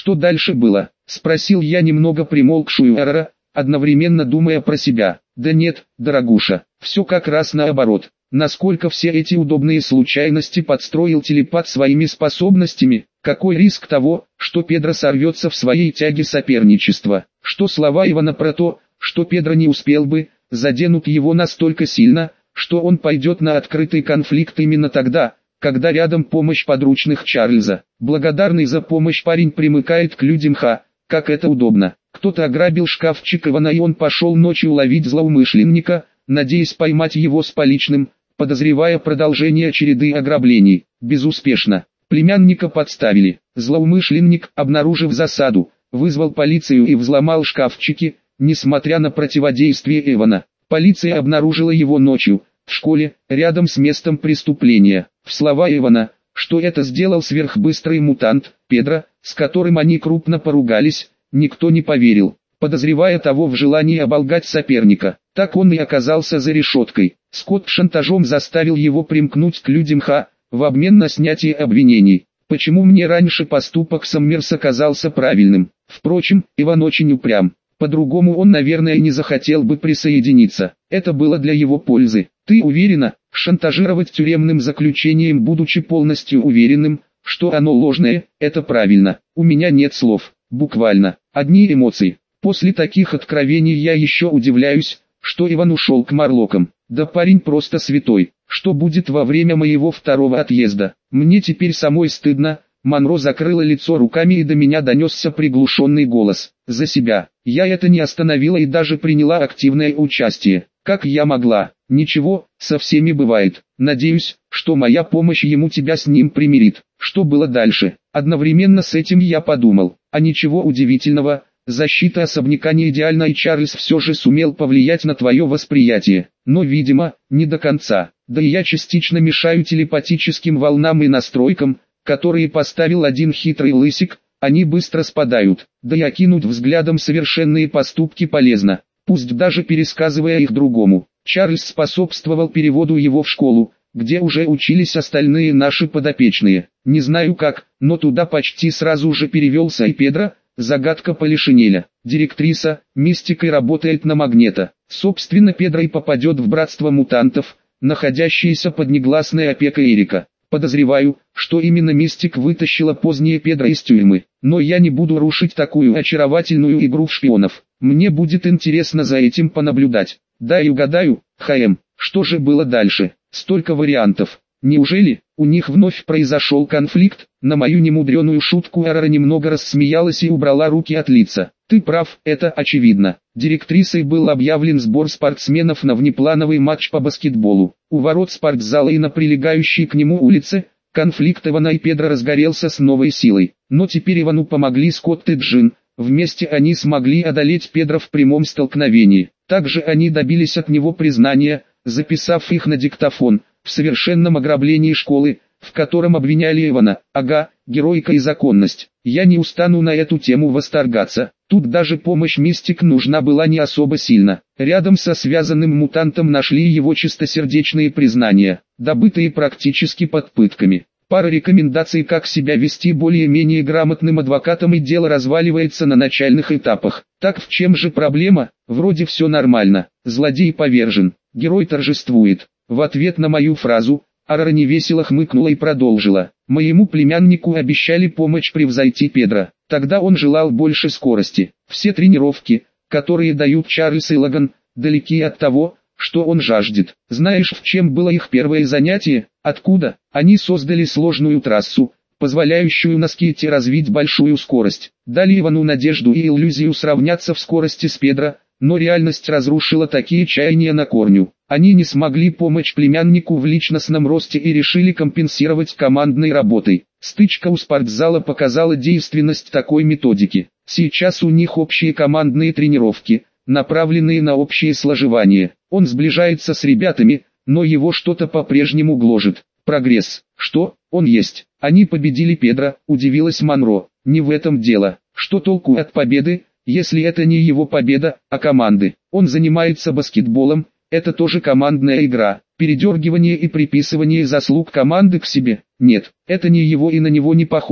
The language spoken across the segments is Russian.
Что дальше было? Спросил я немного примолкшую Эрора, одновременно думая про себя. Да нет, дорогуша, все как раз наоборот. Насколько все эти удобные случайности подстроил телепат своими способностями, какой риск того, что Педро сорвется в своей тяге соперничества, что слова Ивана про то, что Педро не успел бы, заденут его настолько сильно, что он пойдет на открытый конфликт именно тогда, когда рядом помощь подручных Чарльза. Благодарный за помощь парень примыкает к людям как это удобно. Кто-то ограбил шкафчик Ивана, и он пошел ночью ловить злоумышленника, надеясь поймать его с поличным, подозревая продолжение череды ограблений. Безуспешно. Племянника подставили. Злоумышленник, обнаружив засаду, вызвал полицию и взломал шкафчики, несмотря на противодействие Ивана. Полиция обнаружила его ночью, в школе, рядом с местом преступления. В слова Ивана, что это сделал сверхбыстрый мутант, Педро, с которым они крупно поругались, никто не поверил, подозревая того в желании оболгать соперника. Так он и оказался за решеткой. Скотт шантажом заставил его примкнуть к людям в обмен на снятие обвинений. Почему мне раньше поступок Саммерса казался правильным? Впрочем, Иван очень упрям. По-другому он, наверное, не захотел бы присоединиться. Это было для его пользы. Ты уверена? Шантажировать тюремным заключением, будучи полностью уверенным, что оно ложное, это правильно. У меня нет слов. Буквально. Одни эмоции. После таких откровений я еще удивляюсь, что Иван ушел к Марлокам. Да парень просто святой. Что будет во время моего второго отъезда? Мне теперь самой стыдно. Монро закрыла лицо руками, и до меня донесся приглушенный голос. За себя. Я это не остановила и даже приняла активное участие. Как я могла? Ничего, со всеми бывает. Надеюсь, что моя помощь ему тебя с ним примирит. Что было дальше? Одновременно с этим я подумал. А ничего удивительного. Защита особняка не идеальна, и Чарльз все же сумел повлиять на твое восприятие. Но, видимо, не до конца. Да и я частично мешаю телепатическим волнам и настройкам, которые поставил один хитрый лысик. Они быстро спадают. Да и окинуть взглядом совершенные поступки полезно, пусть даже пересказывая их другому. Чарльз способствовал переводу его в школу, где уже учились остальные наши подопечные. Не знаю как, но туда почти сразу же перевелся и Педро. Загадка Полишинеля. Директриса, мистикой, работает на Магнето. Собственно, Педро и попадет в братство мутантов, находящееся под негласной опекой Эрика. Подозреваю, что именно мистик вытащила позднее Педро из тюрьмы. Но я не буду рушить такую очаровательную игру в шпионов. Мне будет интересно за этим понаблюдать. Да и угадаю, что же было дальше? Столько вариантов. Неужели у них вновь произошел конфликт? На мою немудреную шутку Эрора немного рассмеялась и убрала руки от лица. Ты прав, это очевидно. Директрисой был объявлен сбор спортсменов на внеплановый матч по баскетболу. У ворот спортзала и на прилегающей к нему улице конфликт Ивана и Педро разгорелся с новой силой. Но теперь Ивану помогли Скотт и Джин. Вместе они смогли одолеть Педро в прямом столкновении. Также они добились от него признания, записав их на диктофон, в совершенном ограблении школы, в котором обвиняли Ивана. Ага, героика и законность. Я не устану на эту тему восторгаться. Тут даже помощь мистик нужна была не особо сильно. Рядом со связанным мутантом нашли его чистосердечные признания, добытые практически под пытками. Пара рекомендаций, как себя вести более-менее грамотным адвокатом, и дело разваливается на начальных этапах. Так в чем же проблема? Вроде все нормально. Злодей повержен. Герой торжествует. В ответ на мою фразу, Эрора невесело хмыкнула и продолжила. Моему племяннику обещали помочь превзойти Педро. Тогда он желал больше скорости. Все тренировки, которые дают Чарльз и Логан, далеки от того, что он жаждет. Знаешь, в чем было их первое занятие? Откуда? Они создали сложную трассу, позволяющую на скейте развить большую скорость. Дали Ивану надежду и иллюзию сравняться в скорости с Педро, но реальность разрушила такие чаяния на корню. Они не смогли помочь племяннику в личностном росте и решили компенсировать командной работой. Стычка у спортзала показала действенность такой методики. Сейчас у них общие командные тренировки, направленные на общее сложевание. Он сближается с ребятами, но его что-то по-прежнему гложет. Прогресс. Что? Он есть. Они победили Педро, удивилась Монро. Не в этом дело. Что толку от победы, если это не его победа, а команды? Он занимается баскетболом, это тоже командная игра. Передергивание и приписывание заслуг команды к себе. Нет, это не его и на него не похоже.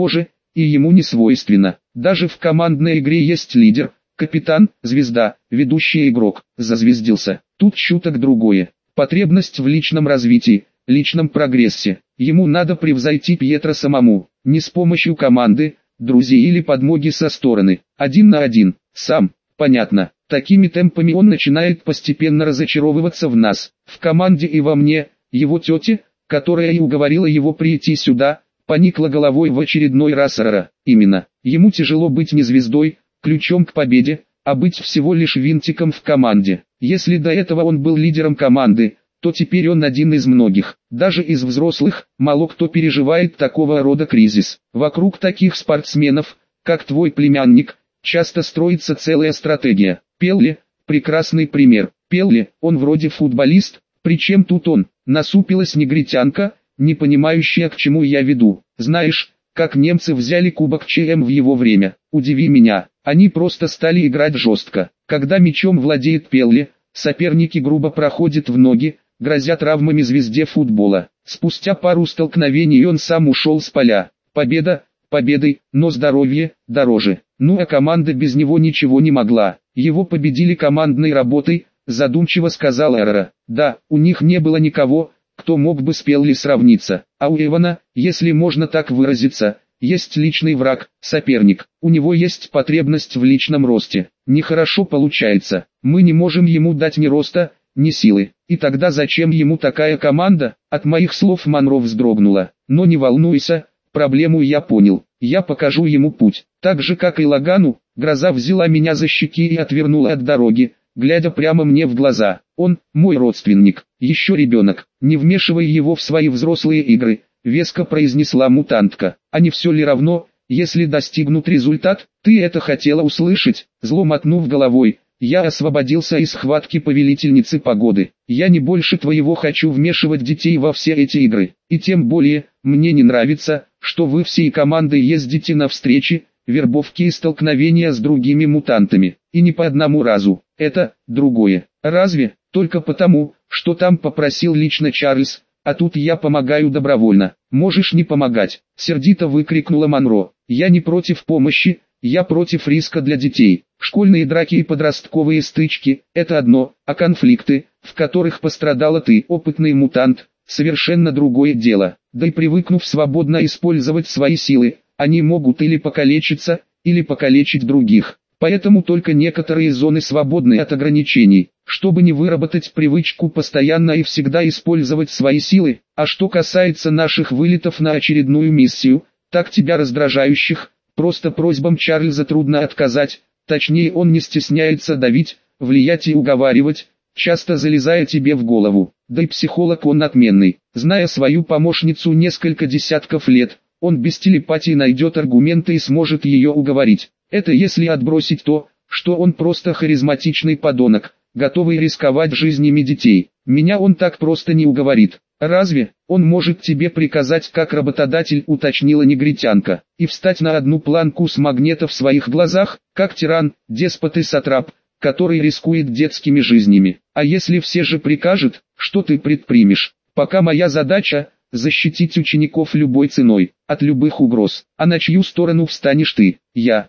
и ему не свойственно. Даже в командной игре есть лидер, капитан, звезда, ведущий игрок, зазвездился. Тут чуток другое. Потребность в личном развитии, личном прогрессе. Ему надо превзойти Пьетро самому, не с помощью команды, друзей или подмоги со стороны. Один на один, сам, понятно. Такими темпами он начинает постепенно разочаровываться в нас, в команде и во мне. Его тетя, которая и уговорила его прийти сюда, поникла головой в очередной раз. Именно, ему тяжело быть не звездой, ключом к победе, а быть всего лишь винтиком в команде. Если до этого он был лидером команды, то теперь он один из многих. Даже из взрослых, мало кто переживает такого рода кризис. Вокруг таких спортсменов, как твой племянник, часто строится целая стратегия. Пелле – прекрасный пример. Пелле, он вроде футболист, причем тут он? Насупилась негритянка, не понимающая, к чему я веду. Знаешь, как немцы взяли кубок ЧМ в его время? Удиви меня. Они просто стали играть жестко. Когда мячом владеет Пелле, соперники грубо проходят в ноги, грозя травмами звезде футбола. Спустя пару столкновений он сам ушел с поля. Победа, победой, но здоровье дороже. Ну а команда без него ничего не могла. Его победили командной работой, задумчиво сказал Эррера. Да, у них не было никого, кто мог бы с Пелле сравниться. А у Эвана, если можно так выразиться, есть личный враг, соперник. У него есть потребность в личном росте. Нехорошо получается. Мы не можем ему дать ни роста, ни силы. И тогда зачем ему такая команда? От моих слов Монро вздрогнула. Но не волнуйся, проблему я понял. Я покажу ему путь. Так же как и Лагану, гроза взяла меня за щеки и отвернула от дороги, глядя прямо мне в глаза. Он, мой родственник, еще ребенок. Не вмешивай его в свои взрослые игры, веско произнесла мутантка. А не все ли равно, если достигнут результат? Ты это хотела услышать? Зло мотнув головой, я освободился из схватки повелительницы погоды. Я не больше твоего хочу вмешивать детей во все эти игры. И тем более, мне не нравится, что вы всей командой ездите на встречи, вербовки и столкновения с другими мутантами. И не по одному разу. Это другое. Разве? Только потому, что там попросил лично Чарльз, а тут я помогаю добровольно. Можешь не помогать, сердито выкрикнула Монро. Я не против помощи, я против риска для детей. Школьные драки и подростковые стычки – это одно, а конфликты, в которых пострадала ты, опытный мутант, совершенно другое дело. Да и привыкнув свободно использовать свои силы, они могут или покалечиться, или покалечить других. Поэтому только некоторые зоны свободны от ограничений, чтобы не выработать привычку постоянно и всегда использовать свои силы. А что касается наших вылетов на очередную миссию, так тебя раздражающих, просто просьбам Чарльза трудно отказать, точнее он не стесняется давить, влиять и уговаривать, часто залезая тебе в голову. Да и психолог он отменный, зная свою помощницу несколько десятков лет, он без телепатии найдет аргументы и сможет ее уговорить. Это если отбросить то, что он просто харизматичный подонок, готовый рисковать жизнями детей. Меня он так просто не уговорит. Разве? Он может тебе приказать как работодатель, уточнила негритянка, и встать на одну планку с Магнето в своих глазах, как тиран, деспот и сатрап, который рискует детскими жизнями. А если все же прикажет, что ты предпримешь? Пока моя задача – защитить учеников любой ценой, от любых угроз. А на чью сторону встанешь ты? Я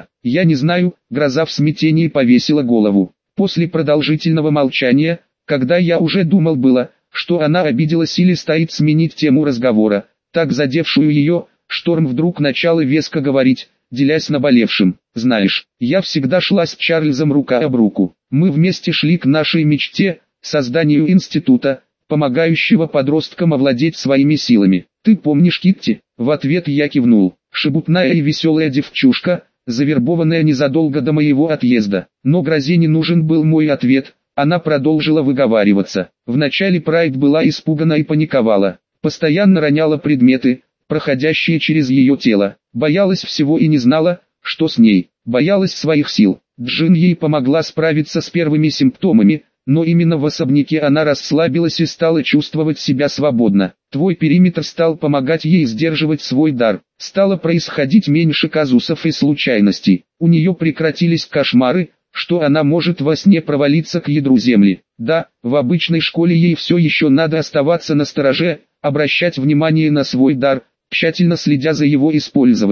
не знаю, гроза в смятении повесила голову. После продолжительного молчания, когда я уже думал было, что она обиделась или стоит сменить тему разговора, так задевшую ее, Шторм вдруг начала веско говорить, делясь наболевшим. Знаешь, я всегда шла с Чарльзом рука об руку. Мы вместе шли к нашей мечте, созданию института, помогающего подросткам овладеть своими силами. Ты помнишь Китти? В ответ я кивнул. Шебутная и веселая девчушка, завербованная незадолго до моего отъезда. Но грозе не нужен был мой ответ, она продолжила выговариваться. Вначале Прайд была испугана и паниковала. Постоянно роняла предметы, проходящие через ее тело. Боялась всего и не знала, что с ней. Боялась своих сил. Джин ей помогла справиться с первыми симптомами, но именно в особняке она расслабилась и стала чувствовать себя свободно. Твой периметр стал помогать ей сдерживать свой дар. Стало происходить меньше казусов и случайностей. У нее прекратились кошмары, что она может во сне провалиться к ядру земли. Да, в обычной школе ей все еще надо оставаться настороже, обращать внимание на свой дар, тщательно следя за его использованием.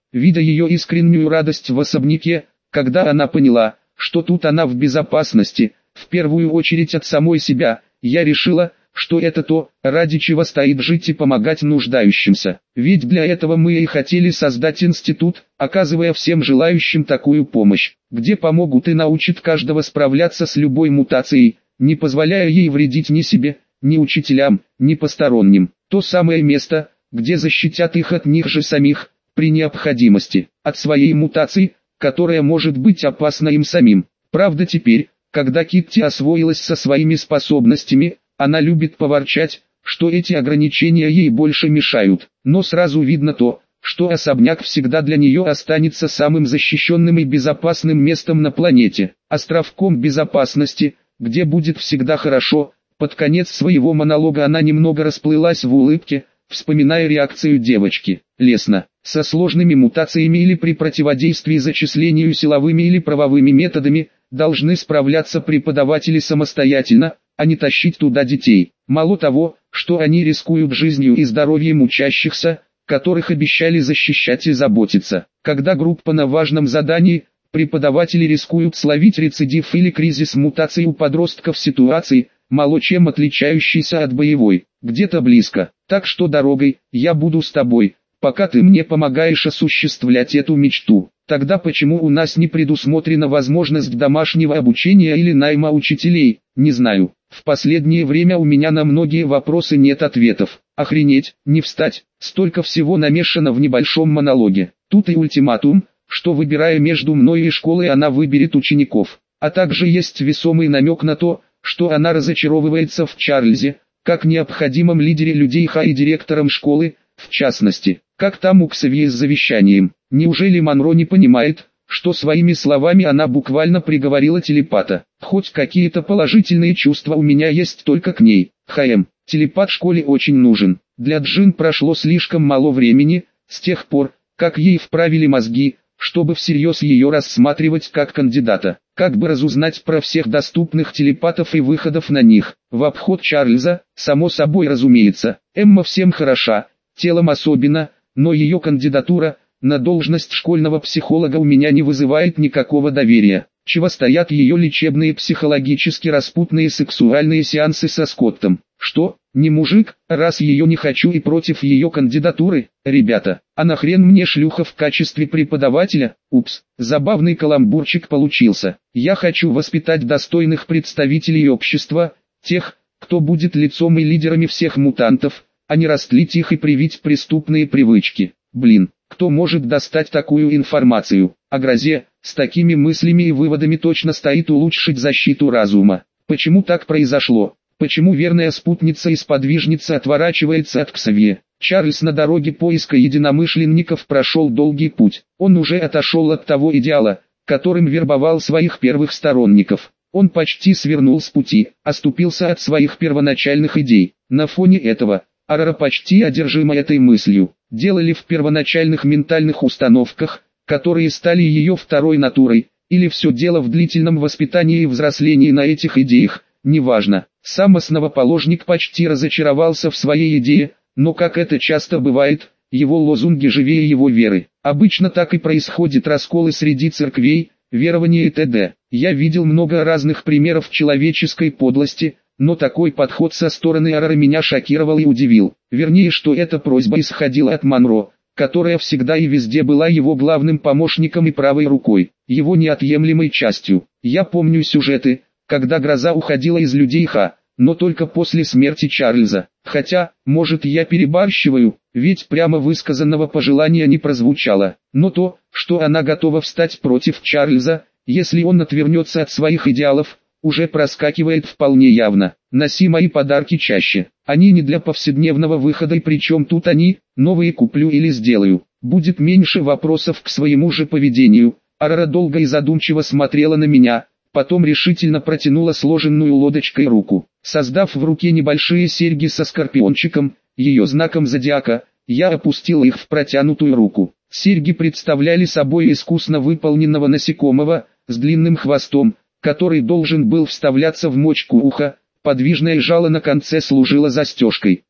видя ее искреннюю радость в особняке, когда она поняла, что тут она в безопасности, в первую очередь от самой себя, я решила, что это то, ради чего стоит жить и помогать нуждающимся. Ведь для этого мы и хотели создать институт, оказывая всем желающим такую помощь, где помогут и научат каждого справляться с любой мутацией, не позволяя ей вредить ни себе, ни учителям, ни посторонним. То самое место, где защитят их от них же самих, при необходимости, от своей мутации, которая может быть опасна им самим. Правда теперь, когда Китти освоилась со своими способностями, она любит поворчать, что эти ограничения ей больше мешают. Но сразу видно то, что особняк всегда для нее останется самым защищенным и безопасным местом на планете, островком безопасности, где будет всегда хорошо. Под конец своего монолога она немного расплылась в улыбке, вспоминая реакцию девочки. Лесно, со сложными мутациями или при противодействии зачислению силовыми или правовыми методами, должны справляться преподаватели самостоятельно, а не тащить туда детей. Мало того, что они рискуют жизнью и здоровьем учащихся, которых обещали защищать и заботиться. Когда группа на важном задании, преподаватели рискуют словить рецидив или кризис мутаций у подростков в ситуации, мало чем отличающейся от боевой, где-то близко. Так что дорогой, я буду с тобой, пока ты мне помогаешь осуществлять эту мечту. Тогда почему у нас не предусмотрена возможность домашнего обучения или найма учителей, не знаю. В последнее время у меня на многие вопросы нет ответов. Охренеть, не встать, столько всего намешано в небольшом монологе. Тут и ультиматум, что выбирая между мной и школой она выберет учеников. А также есть весомый намек на то, что она разочаровывается в Чарльзе, как необходимом лидере людей Ха и директором школы, в частности, как там у Ксавье с завещанием. Неужели Монро не понимает, что своими словами она буквально приговорила телепата? Хоть какие-то положительные чувства у меня есть только к ней. Телепат школе очень нужен. Для Джин прошло слишком мало времени, с тех пор, как ей вправили мозги, чтобы всерьез ее рассматривать как кандидата. Как бы разузнать про всех доступных телепатов и выходов на них. В обход Чарльза, само собой разумеется. Эмма всем хороша, телом особенно, но ее кандидатура на должность школьного психолога у меня не вызывает никакого доверия. Чего стоят ее лечебные психологически распутные сексуальные сеансы со Скоттом? Что, не мужик, раз ее не хочу и против ее кандидатуры? Ребята, а нахрен мне шлюха в качестве преподавателя? Упс, забавный каламбурчик получился. Я хочу воспитать достойных представителей общества, тех, кто будет лицом и лидерами всех мутантов, а не растлить их и привить преступные привычки. Блин, кто может достать такую информацию? О грозе, с такими мыслями и выводами точно стоит улучшить защиту разума. Почему так произошло? Почему верная спутница и сподвижница отворачивается от Ксавье? Чарльз на дороге поиска единомышленников прошел долгий путь. Он уже отошел от того идеала, которым вербовал своих первых сторонников. Он почти свернул с пути, оступился от своих первоначальных идей. На фоне этого, Арара почти одержима этой мыслью. Дело ли в первоначальных ментальных установках, которые стали ее второй натурой, или все дело в длительном воспитании и взрослении на этих идеях, неважно. Сам основоположник почти разочаровался в своей идее, но как это часто бывает, его лозунги живее его веры. Обычно так и происходит расколы среди церквей, верований и т.д. Я видел много разных примеров человеческой подлости, но такой подход со стороны Арары меня шокировал и удивил. Вернее, что эта просьба исходила от Монро, которая всегда и везде была его главным помощником и правой рукой, его неотъемлемой частью. Я помню сюжеты, когда гроза уходила из людей Ха, но только после смерти Чарльза. Хотя, может, я перебарщиваю, ведь прямо высказанного пожелания не прозвучало. Но то, что она готова встать против Чарльза, если он отвернется от своих идеалов, уже проскакивает вполне явно. Носи мои подарки чаще. Они не для повседневного выхода, и причем тут они, новые куплю или сделаю. Будет меньше вопросов к своему же поведению. Арара долго и задумчиво смотрела на меня, потом решительно протянула сложенную лодочкой руку. Создав в руке небольшие серьги со скорпиончиком, ее знаком зодиака, я опустил их в протянутую руку. Серьги представляли собой искусно выполненного насекомого, с длинным хвостом, который должен был вставляться в мочку уха, подвижное жало на конце служило застежкой.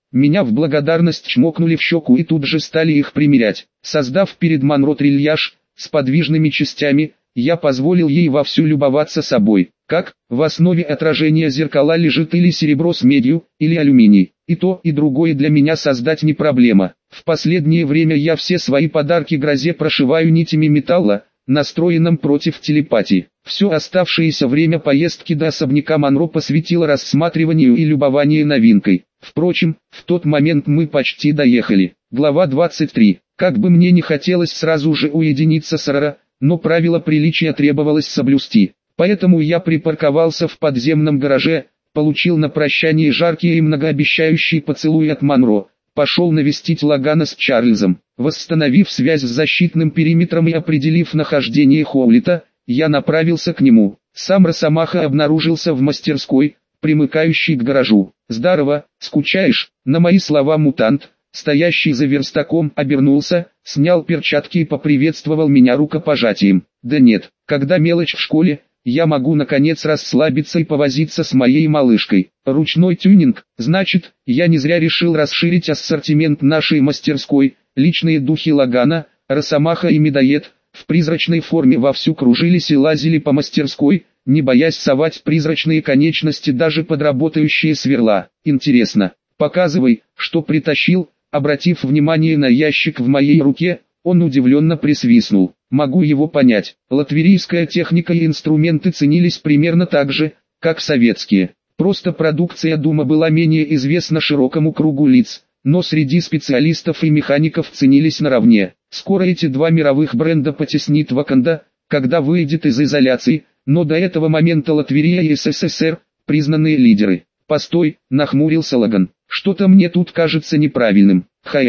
Меня в благодарность чмокнули в щеку и тут же стали их примерять. Создав перед Монро трильяж с подвижными частями, я позволил ей вовсю любоваться собой. Как в основе отражения зеркала лежит или серебро с медью, или алюминий. И то, и другое для меня создать не проблема. В последнее время я все свои подарки грозе прошиваю нитями металла, настроенным против телепатии. Все оставшееся время поездки до особняка Монро посвятило рассматриванию и любованию новинкой. Впрочем, в тот момент мы почти доехали. Глава 23. Как бы мне не хотелось сразу же уединиться с Рара, но правила приличия требовалось соблюсти. Поэтому я припарковался в подземном гараже, получил на прощание жаркий и многообещающий поцелуй от Монро, пошел навестить Лагана с Чарльзом. Восстановив связь с защитным периметром и определив нахождение Хоулита, я направился к нему. Сам Росомаха обнаружился в мастерской, примыкающей к гаражу. «Здорово, скучаешь?» На мои слова мутант, стоящий за верстаком, обернулся, снял перчатки и поприветствовал меня рукопожатием. «Да нет, когда мелочь в школе, я могу наконец расслабиться и повозиться с моей малышкой. Ручной тюнинг, значит, я не зря решил расширить ассортимент нашей мастерской. Личные духи Лагана, Росомаха и Медоед, в призрачной форме вовсю кружились и лазили по мастерской, не боясь совать призрачные конечности даже под работающие сверла. Интересно, показывай, что притащил. Обратив внимание на ящик в моей руке, он удивленно присвистнул. Могу его понять. Латвийская техника и инструменты ценились примерно так же, как советские. Просто продукция Дума была менее известна широкому кругу лиц, но среди специалистов и механиков ценились наравне. Скоро эти два мировых бренда потеснит Ваканда, когда выйдет из изоляции, но до этого момента Латвия и СССР – признанные лидеры. «Постой», – нахмурился Лаган. «Что-то мне тут кажется неправильным.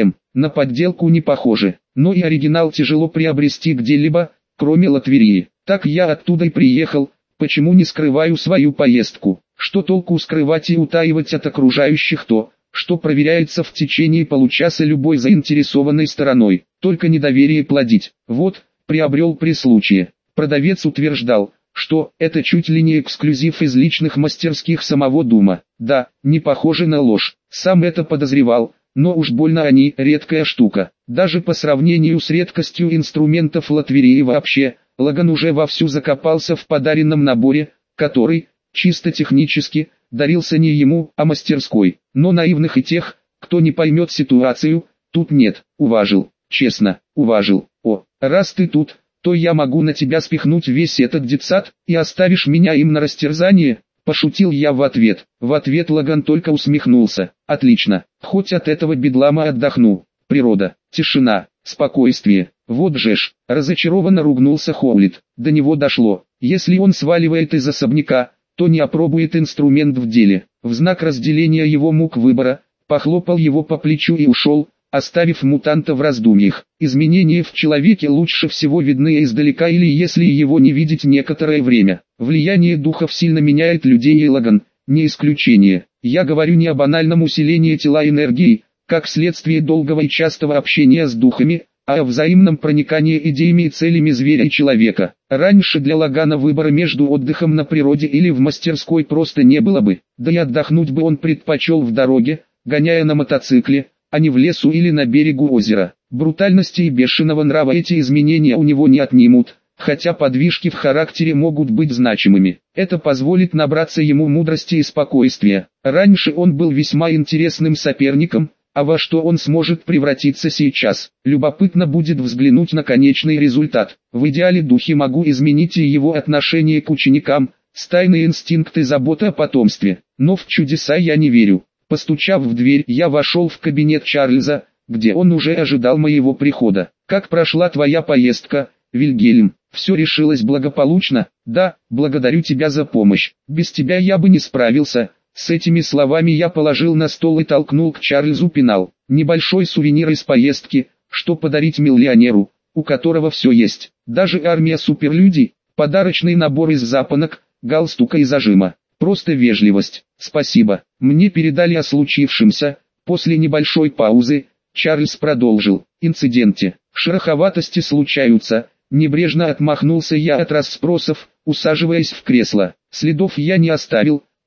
На подделку не похоже, но и оригинал тяжело приобрести где-либо, кроме Латвии. Так я оттуда и приехал, почему не скрываю свою поездку? Что толку скрывать и утаивать от окружающих то, что проверяется в течение получаса любой заинтересованной стороной, только недоверие плодить. Вот, приобрел при случае». Продавец утверждал, что это чуть ли не эксклюзив из личных мастерских самого Дума. Да, не похоже на ложь, сам это подозревал, но уж больно они редкая штука. Даже по сравнению с редкостью инструментов Латвии вообще, Лаган уже вовсю закопался в подаренном наборе, который, чисто технически, дарился не ему, а мастерской. Но наивных и тех, кто не поймет ситуацию, тут нет. Уважил, честно, уважил. О, раз ты тут, то я могу на тебя спихнуть весь этот детсад, и оставишь меня им на растерзание. Пошутил я в ответ. В ответ Лаган только усмехнулся. Отлично, хоть от этого бедлама отдохну. Природа, тишина, спокойствие. Вот же ж, разочарованно ругнулся Хоулит. До него дошло. Если он сваливает из особняка, то не опробует инструмент в деле. В знак разделения его мук выбора, похлопал его по плечу и ушел, оставив мутанта в раздумьях. Изменения в человеке лучше всего видны издалека или если его не видеть некоторое время. Влияние духов сильно меняет людей, и Лаган не исключение. Я говорю не о банальном усилении тела энергией, как следствие долгого и частого общения с духами, а о взаимном проникании идеями и целями зверя и человека. Раньше для Лагана выбора между отдыхом на природе или в мастерской просто не было бы, да и отдохнуть бы он предпочел в дороге, гоняя на мотоцикле, а не в лесу или на берегу озера. Брутальности и бешеного нрава эти изменения у него не отнимут, хотя подвижки в характере могут быть значимыми. Это позволит набраться ему мудрости и спокойствия. Раньше он был весьма интересным соперником, а во что он сможет превратиться сейчас. Любопытно будет взглянуть на конечный результат. В идеале духи могу изменить и его отношение к ученикам, стайные инстинкты, забота о потомстве. Но в чудеса я не верю. Постучав в дверь, я вошел в кабинет Чарльза, где он уже ожидал моего прихода. «Как прошла твоя поездка, Вильгельм? Все решилось благополучно?» «Да, благодарю тебя за помощь. Без тебя я бы не справился». С этими словами я положил на стол и толкнул к Чарльзу пенал. Небольшой сувенир из поездки, что подарить миллионеру, у которого все есть. Даже армия суперлюдей, подарочный набор из запонок, галстука и зажима. Просто вежливость. Спасибо. Мне передали о случившемся. После небольшой паузы, Чарльз продолжил. Инциденте. Шероховатости случаются. Небрежно отмахнулся я от расспросов, усаживаясь в кресло. Следов я не оставил,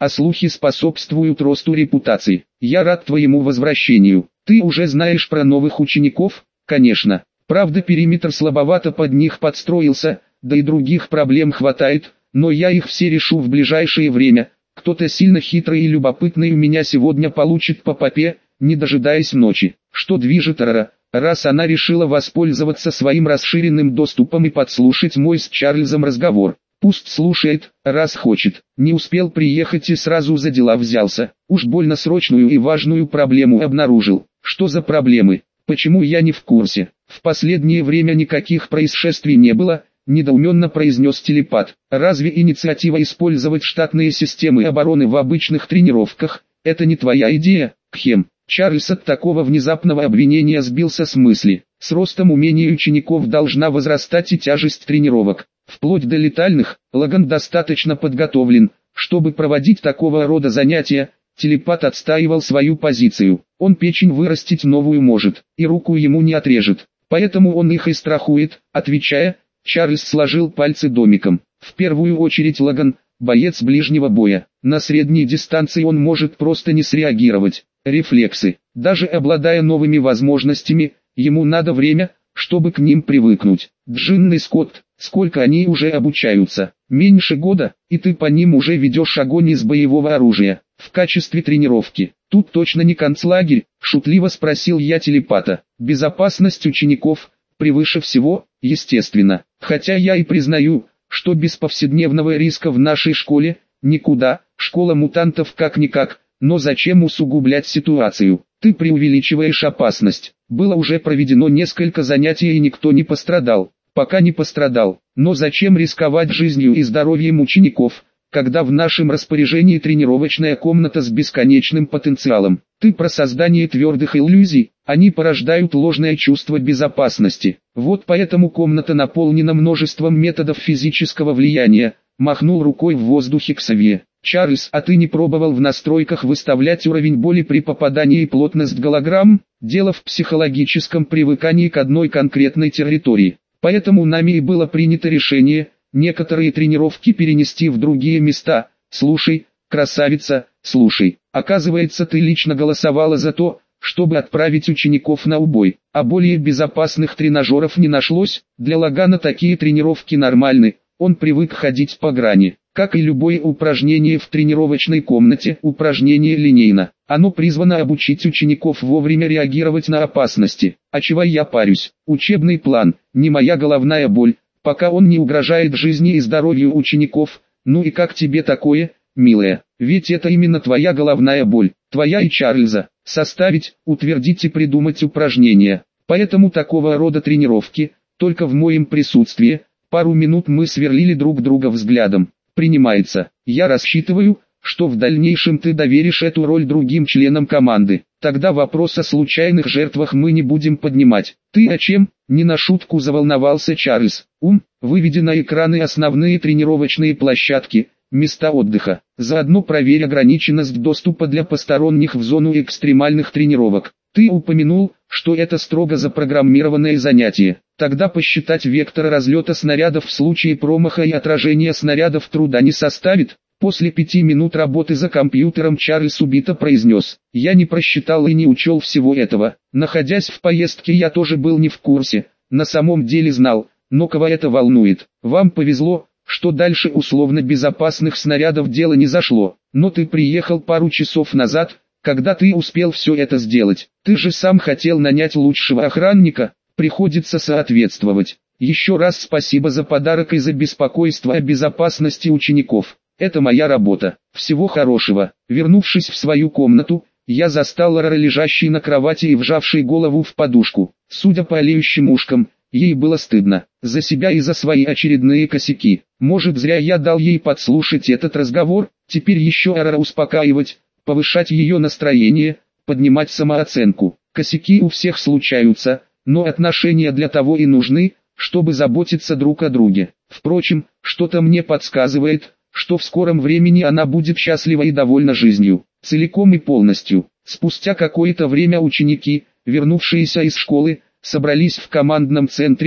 а слухи способствуют росту репутации. Я рад твоему возвращению. Ты уже знаешь про новых учеников? Конечно. Правда, периметр слабовато под них подстроился, да и других проблем хватает, но я их все решу в ближайшее время. Кто-то сильно хитрый и любопытный у меня сегодня получит по попе, не дожидаясь ночи. Что движет Рара, раз она решила воспользоваться своим расширенным доступом и подслушать мой с Чарльзом разговор? Пусть слушает, раз хочет. Не успел приехать и сразу за дела взялся. Уж больно срочную и важную проблему обнаружил. Что за проблемы? Почему я не в курсе? В последнее время никаких происшествий не было, недоуменно произнес телепат. Разве инициатива использовать штатные системы обороны в обычных тренировках, это не твоя идея, Кхем? Чарльз от такого внезапного обвинения сбился с мысли. С ростом умений учеников должна возрастать и тяжесть тренировок. Вплоть до летальных, Лаган достаточно подготовлен, чтобы проводить такого рода занятия. Телепат отстаивал свою позицию. Он печень вырастить новую может, и руку ему не отрежет. Поэтому он их и страхует. Отвечая, Чарльз сложил пальцы домиком. В первую очередь Лаган – боец ближнего боя. На средней дистанции он может просто не среагировать. Рефлексы. Даже обладая новыми возможностями, ему надо время, чтобы к ним привыкнуть. Джинн и Скотт, сколько они уже обучаются? Меньше года, и ты по ним уже ведешь огонь из боевого оружия. В качестве тренировки. Тут точно не концлагерь, шутливо спросил я телепата. Безопасность учеников превыше всего, естественно. Хотя я и признаю, что без повседневного риска в нашей школе никуда, школа мутантов как-никак, но зачем усугублять ситуацию? Ты преувеличиваешь опасность. Было уже проведено несколько занятий и никто не пострадал. Пока не пострадал. Но зачем рисковать жизнью и здоровьем учеников, когда в нашем распоряжении тренировочная комната с бесконечным потенциалом? Ты про создание твердых иллюзий, они порождают ложное чувство безопасности. Вот поэтому комната наполнена множеством методов физического влияния, махнул рукой в воздухе Ксавье. Чарльз, а ты не пробовал в настройках выставлять уровень боли при попадании и плотность голограмм? Дело в психологическом привыкании к одной конкретной территории. Поэтому нами и было принято решение, некоторые тренировки перенести в другие места. Слушай, красавица, слушай, оказывается ты лично голосовала за то, чтобы отправить учеников на убой, а более безопасных тренажеров не нашлось. Для Лагана такие тренировки нормальны, он привык ходить по грани. Как и любое упражнение в тренировочной комнате, упражнение линейно. Оно призвано обучить учеников вовремя реагировать на опасности. А чего я парюсь? Учебный план, не моя головная боль, пока он не угрожает жизни и здоровью учеников. Ну и как тебе такое, милая? Ведь это именно твоя головная боль, твоя и Чарльза. Составить, утвердить и придумать упражнения. Поэтому такого рода тренировки, только в моем присутствии. Пару минут мы сверлили друг друга взглядом. Принимается. Я рассчитываю, что в дальнейшем ты доверишь эту роль другим членам команды. Тогда вопрос о случайных жертвах мы не будем поднимать. Ты о чем? Не на шутку заволновался Чарльз. Выведи на экраны основные тренировочные площадки, места отдыха. Заодно проверь ограниченность доступа для посторонних в зону экстремальных тренировок. Ты упомянул, что это строго запрограммированное занятие. Тогда посчитать вектор разлета снарядов в случае промаха и отражения снарядов труда не составит. После 5 минут работы за компьютером Чарльз убито произнес: «Я не просчитал и не учел всего этого. Находясь в поездке, я тоже был не в курсе. На самом деле знал, но кого это волнует? Вам повезло, что дальше условно безопасных снарядов дело не зашло. Но ты приехал пару часов назад, когда ты успел все это сделать. Ты же сам хотел нанять лучшего охранника, приходится соответствовать. Еще раз спасибо за подарок и за беспокойство о безопасности учеников. Это моя работа. Всего хорошего». Вернувшись в свою комнату, я застал Рара лежащей на кровати и вжавшей голову в подушку. Судя по олеющим ушкам, ей было стыдно за себя и за свои очередные косяки. Может, зря я дал ей подслушать этот разговор. Теперь еще Рара успокаивать, повышать ее настроение, поднимать самооценку. Косяки у всех случаются, но отношения для того и нужны, чтобы заботиться друг о друге. Впрочем, что-то мне подсказывает, что в скором времени она будет счастлива и довольна жизнью, целиком и полностью. Спустя какое-то время ученики, вернувшиеся из школы, собрались в командном центре,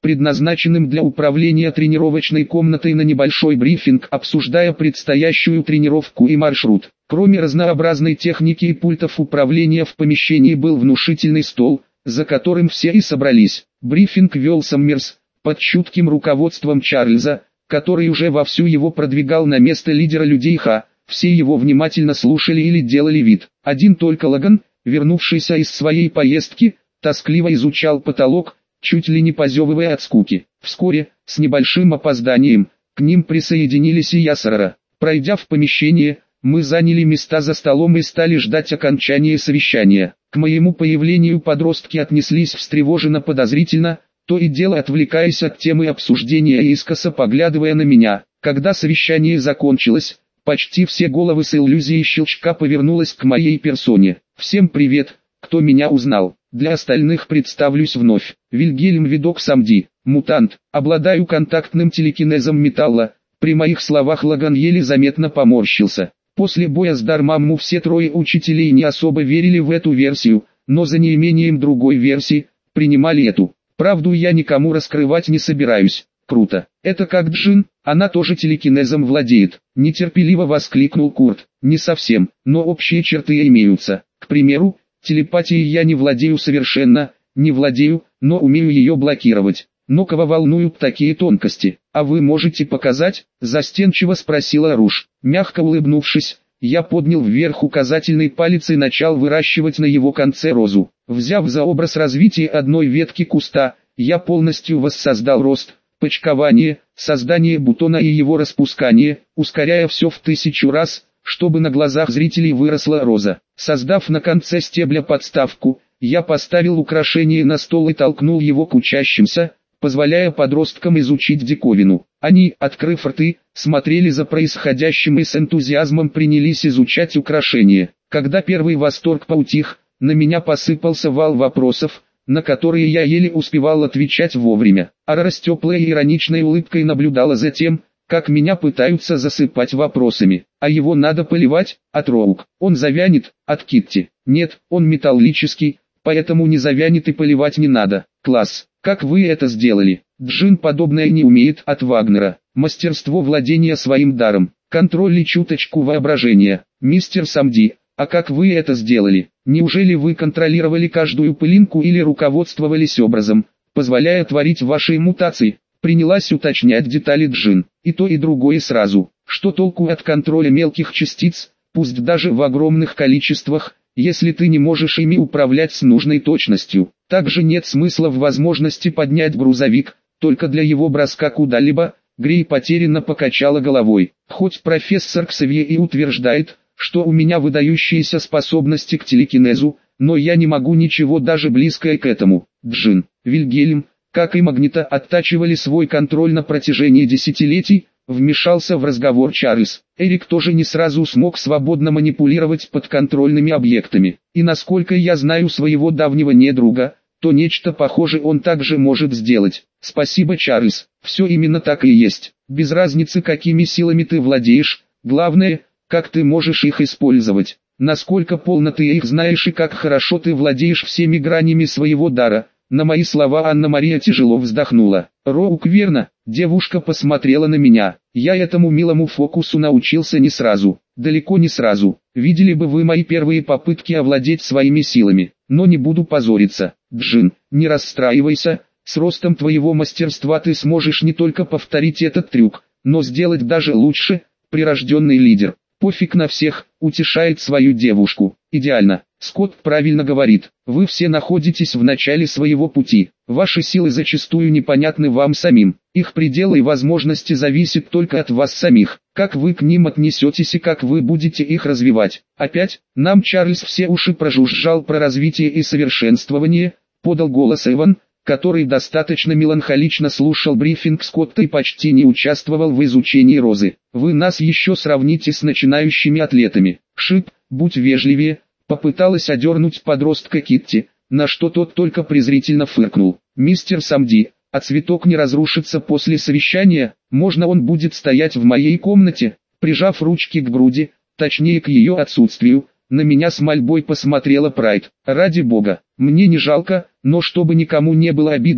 предназначенным для управления тренировочной комнатой, на небольшой брифинг, обсуждая предстоящую тренировку и маршрут. Кроме разнообразной техники и пультов управления, в помещении был внушительный стол, за которым все и собрались. Брифинг вел Саммерс, под чутким руководством Чарльза, который уже вовсю его продвигал на место лидера людей Ха. Все его внимательно слушали или делали вид. Один только Логан, вернувшийся из своей поездки, тоскливо изучал потолок, чуть ли не позевывая от скуки. Вскоре, с небольшим опозданием, к ним присоединились и я с Рара. Пройдя в помещение, мы заняли места за столом и стали ждать окончания совещания. К моему появлению подростки отнеслись встревоженно, подозрительно, то и дело отвлекаясь от темы обсуждения и искоса поглядывая на меня. Когда совещание закончилось, почти все головы с иллюзией щелчка повернулось к моей персоне. «Всем привет, кто меня узнал. Для остальных представлюсь вновь. Вильгельм Видок Самди, мутант, обладаю контактным телекинезом металла». При моих словах Логан еле заметно поморщился. После боя с Дармамму все трое учителей не особо верили в эту версию, но за неимением другой версии, принимали эту. Правду я никому раскрывать не собираюсь. Круто. Это как Джин, она тоже телекинезом владеет. Нетерпеливо воскликнул Курт. Не совсем, но общие черты имеются. К примеру, телепатией я не владею совершенно, не владею, но умею ее блокировать. Но кого волнуют такие тонкости? А вы можете показать? Застенчиво спросила Руш. Мягко улыбнувшись, я поднял вверх указательный палец и начал выращивать на его конце розу. Взяв за образ развития одной ветки куста, я полностью воссоздал рост, почкование, создание бутона и его распускание, ускоряя все в 1000 раз, чтобы на глазах зрителей выросла роза. Создав на конце стебля подставку, я поставил украшение на стол и толкнул его к учащимся, позволяя подросткам изучить диковину. Они, открыв рты, смотрели за происходящим и с энтузиазмом принялись изучать украшение. Когда первый восторг поутих, на меня посыпался вал вопросов, на которые я еле успевал отвечать вовремя. Арара с теплой и ироничной улыбкой наблюдала за тем, как меня пытаются засыпать вопросами. А его надо поливать, от Роук. Он завянет, от Китти. Нет, он металлический, поэтому не завянет и поливать не надо. Класс, как вы это сделали? Джин подобное не умеет, от Вагнера. Мастерство владения своим даром, контроль и чуточку воображения. Мистер Самди, а как вы это сделали? Неужели вы контролировали каждую пылинку или руководствовались образом, позволяя творить ваши мутации? Принялась уточнять детали Джин. И то и другое сразу. Что толку от контроля мелких частиц, пусть даже в огромных количествах, если ты не можешь ими управлять с нужной точностью? Также нет смысла в возможности поднять грузовик, только для его броска куда-либо. Грей потерянно покачала головой. Хоть профессор Ксавье и утверждает, что у меня выдающиеся способности к телекинезу, но я не могу ничего даже близкое к этому. Джин, Вильгельм, как и Магнита, оттачивали свой контроль на протяжении десятилетий, вмешался в разговор Чарльз. Эрик тоже не сразу смог свободно манипулировать подконтрольными объектами. И насколько я знаю своего давнего недруга, то нечто похожее он также может сделать. Спасибо, Чарльз, все именно так и есть. Без разницы, какими силами ты владеешь, главное, как ты можешь их использовать. Насколько полно ты их знаешь и как хорошо ты владеешь всеми гранями своего дара. На мои слова Анна-Мария тяжело вздохнула. Роук, верно? Девушка посмотрела на меня. Я этому милому фокусу научился не сразу. Далеко не сразу. Видели бы вы мои первые попытки овладеть своими силами. Но не буду позориться. Джин, не расстраивайся. С ростом твоего мастерства ты сможешь не только повторить этот трюк, но сделать даже лучше. Прирожденный лидер. Пофиг на всех, утешает свою девушку. Идеально. Скотт правильно говорит. Вы все находитесь в начале своего пути. Ваши силы зачастую непонятны вам самим. Их пределы и возможности зависят только от вас самих. Как вы к ним отнесетесь и как вы будете их развивать. Опять, нам Чарльз все уши прожужжал про развитие и совершенствование, подал голос Эван, который достаточно меланхолично слушал брифинг Скотта и почти не участвовал в изучении розы. Вы нас еще сравните с начинающими атлетами. Шип, будь вежливее, попыталась одернуть подростка Китти, на что тот только презрительно фыркнул. Мистер Самди, а цветок не разрушится после совещания, можно он будет стоять в моей комнате? Прижав ручки к груди, точнее к ее отсутствию, на меня с мольбой посмотрела Прайд. Ради бога, мне не жалко, но чтобы никому не было обидно,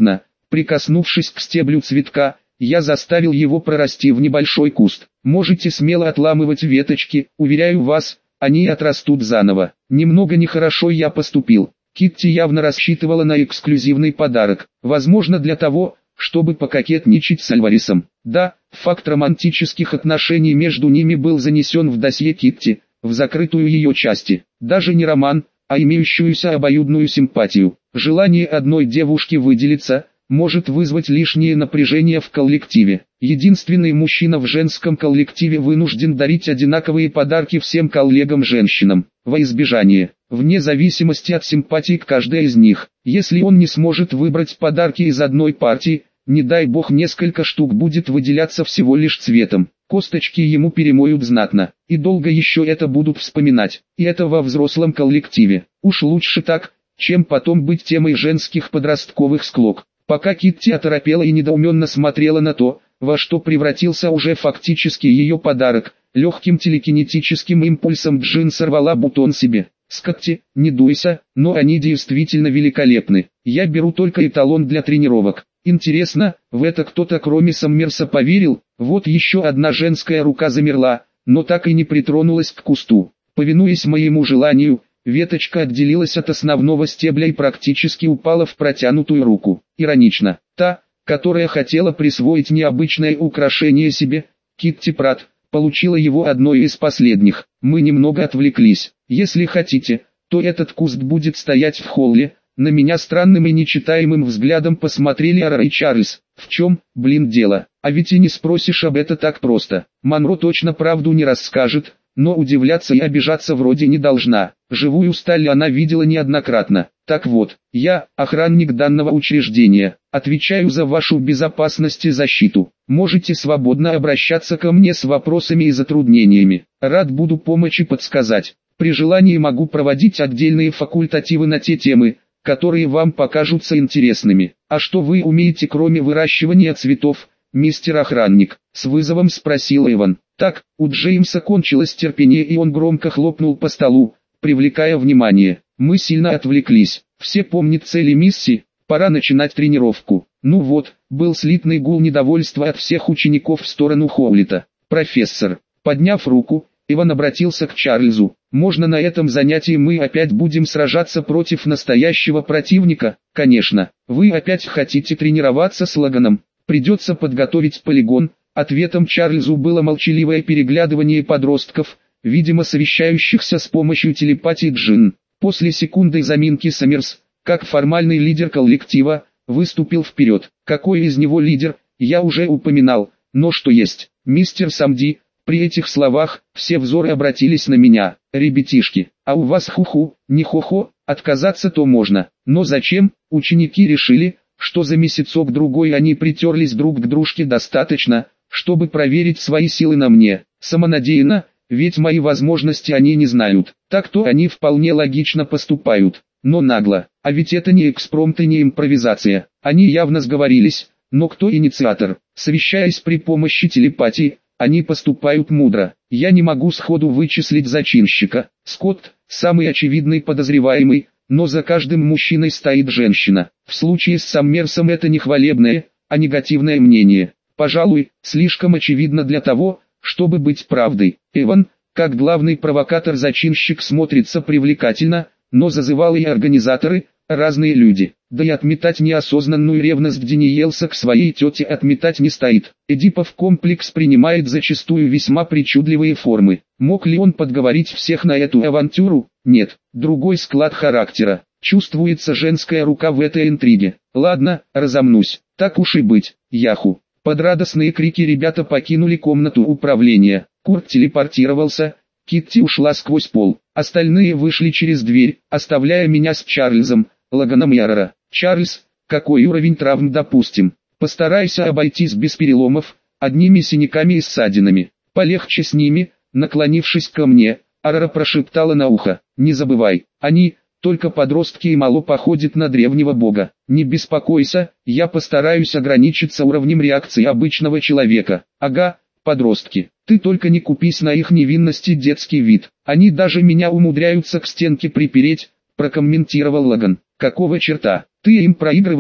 Прикоснувшись к стеблю цветка, я заставил его прорасти в небольшой куст. Можете смело отламывать веточки, уверяю вас, они отрастут заново. Немного нехорошо я поступил. Китти явно рассчитывала на эксклюзивный подарок, возможно для того, чтобы пококетничать с Альваресом. Да, факт романтических отношений между ними был занесен в досье Китти, в закрытую ее части. Даже не роман, а имеющуюся обоюдную симпатию. Желание одной девушки выделиться может вызвать лишнее напряжение в коллективе. Единственный мужчина в женском коллективе вынужден дарить одинаковые подарки всем коллегам-женщинам, во избежание, вне зависимости от симпатий к каждой из них. Если он не сможет выбрать подарки из одной партии, не дай бог несколько штук будет выделяться всего лишь цветом. Косточки ему перемоют знатно, и долго еще это будут вспоминать, и это во взрослом коллективе. Уж лучше так, чем потом быть темой женских подростковых склок. Пока Китти оторопела и недоуменно смотрела на то, во что превратился уже фактически ее подарок, легким телекинетическим импульсом Джин сорвала бутон себе. «Скотти, не дуйся, но они действительно великолепны. Я беру только эталон для тренировок». Интересно, в это кто-то кроме Саммерса поверил? Вот еще одна женская рука замерла, но так и не притронулась к кусту. Повинуясь моему желанию, веточка отделилась от основного стебля и практически упала в протянутую руку. Иронично, та, которая хотела присвоить необычное украшение себе, Китти Пратт, получила его одной из последних. Мы немного отвлеклись. Если хотите, то этот куст будет стоять в холле. На меня странным и нечитаемым взглядом посмотрели Арра и Чарльз. В чем, блин, дело? А ведь и не спросишь об это так просто. Монро точно правду не расскажет, но удивляться и обижаться вроде не должна. Живую сталь она видела неоднократно. Так вот, я, охранник данного учреждения, отвечаю за вашу безопасность и защиту. Можете свободно обращаться ко мне с вопросами и затруднениями. Рад буду помочи подсказать. При желании могу проводить отдельные факультативы на те темы, которые вам покажутся интересными. А что вы умеете кроме выращивания цветов, мистер охранник? С вызовом спросил Эван. Так, у Джеймса кончилось терпение и он громко хлопнул по столу, привлекая внимание. Мы сильно отвлеклись. Все помнят цели миссии, пора начинать тренировку. Ну вот, был слитный гул недовольства от всех учеников в сторону Хоулита. Профессор, подняв руку, Эван обратился к Чарльзу. «Можно на этом занятии мы опять будем сражаться против настоящего противника?» «Конечно. Вы опять хотите тренироваться с Логаном? Придется подготовить полигон». Ответом Чарльзу было молчаливое переглядывание подростков, видимо совещающихся с помощью телепатии Джин. После секунды заминки Саммерс, как формальный лидер коллектива, выступил вперед. Какой из него лидер, я уже упоминал, но что есть, мистер Самди. При этих словах, все взоры обратились на меня. «Ребятишки, а у вас хуху, не хохо, отказаться-то можно. Но зачем?» Ученики решили, что за месяцок-другой они притерлись друг к дружке достаточно, чтобы проверить свои силы на мне. Самонадеянно, ведь мои возможности они не знают. Так-то они вполне логично поступают, но нагло. А ведь это не экспромт и не импровизация. Они явно сговорились, но кто инициатор? Совещаясь при помощи телепатии, они поступают мудро. Я не могу сходу вычислить зачинщика. Скотт – самый очевидный подозреваемый, но за каждым мужчиной стоит женщина. В случае с Саммерсом это не хвалебное, а негативное мнение. Пожалуй, слишком очевидно для того, чтобы быть правдой. Эван, как главный провокатор-зачинщик, смотрится привлекательно, но зазывалы и организаторы – разные люди. Да и отметать неосознанную ревность Даниэлса к своей тете отметать не стоит. Эдипов комплекс принимает зачастую весьма причудливые формы. Мог ли он подговорить всех на эту авантюру? Нет. Другой склад характера. Чувствуется женская рука в этой интриге. Ладно, разомнусь. Так уж и быть. Яху. Под радостные крики ребята покинули комнату управления. Курт телепортировался. Китти ушла сквозь пол. Остальные вышли через дверь, оставляя меня с Чарльзом, Логаном и Арра. «Чарльз, какой уровень травм допустим? Постарайся обойтись без переломов, одними синяками и ссадинами. Полегче с ними», наклонившись ко мне, Арра прошептала на ухо. «Не забывай, они, только подростки и мало походят на древнего бога. Не беспокойся, я постараюсь ограничиться уровнем реакции обычного человека». «Ага, подростки, ты только не купись на их невинности детский вид. Они даже меня умудряются к стенке припереть», прокомментировал Логан. «Какого черта? Ты им проигрываешь?»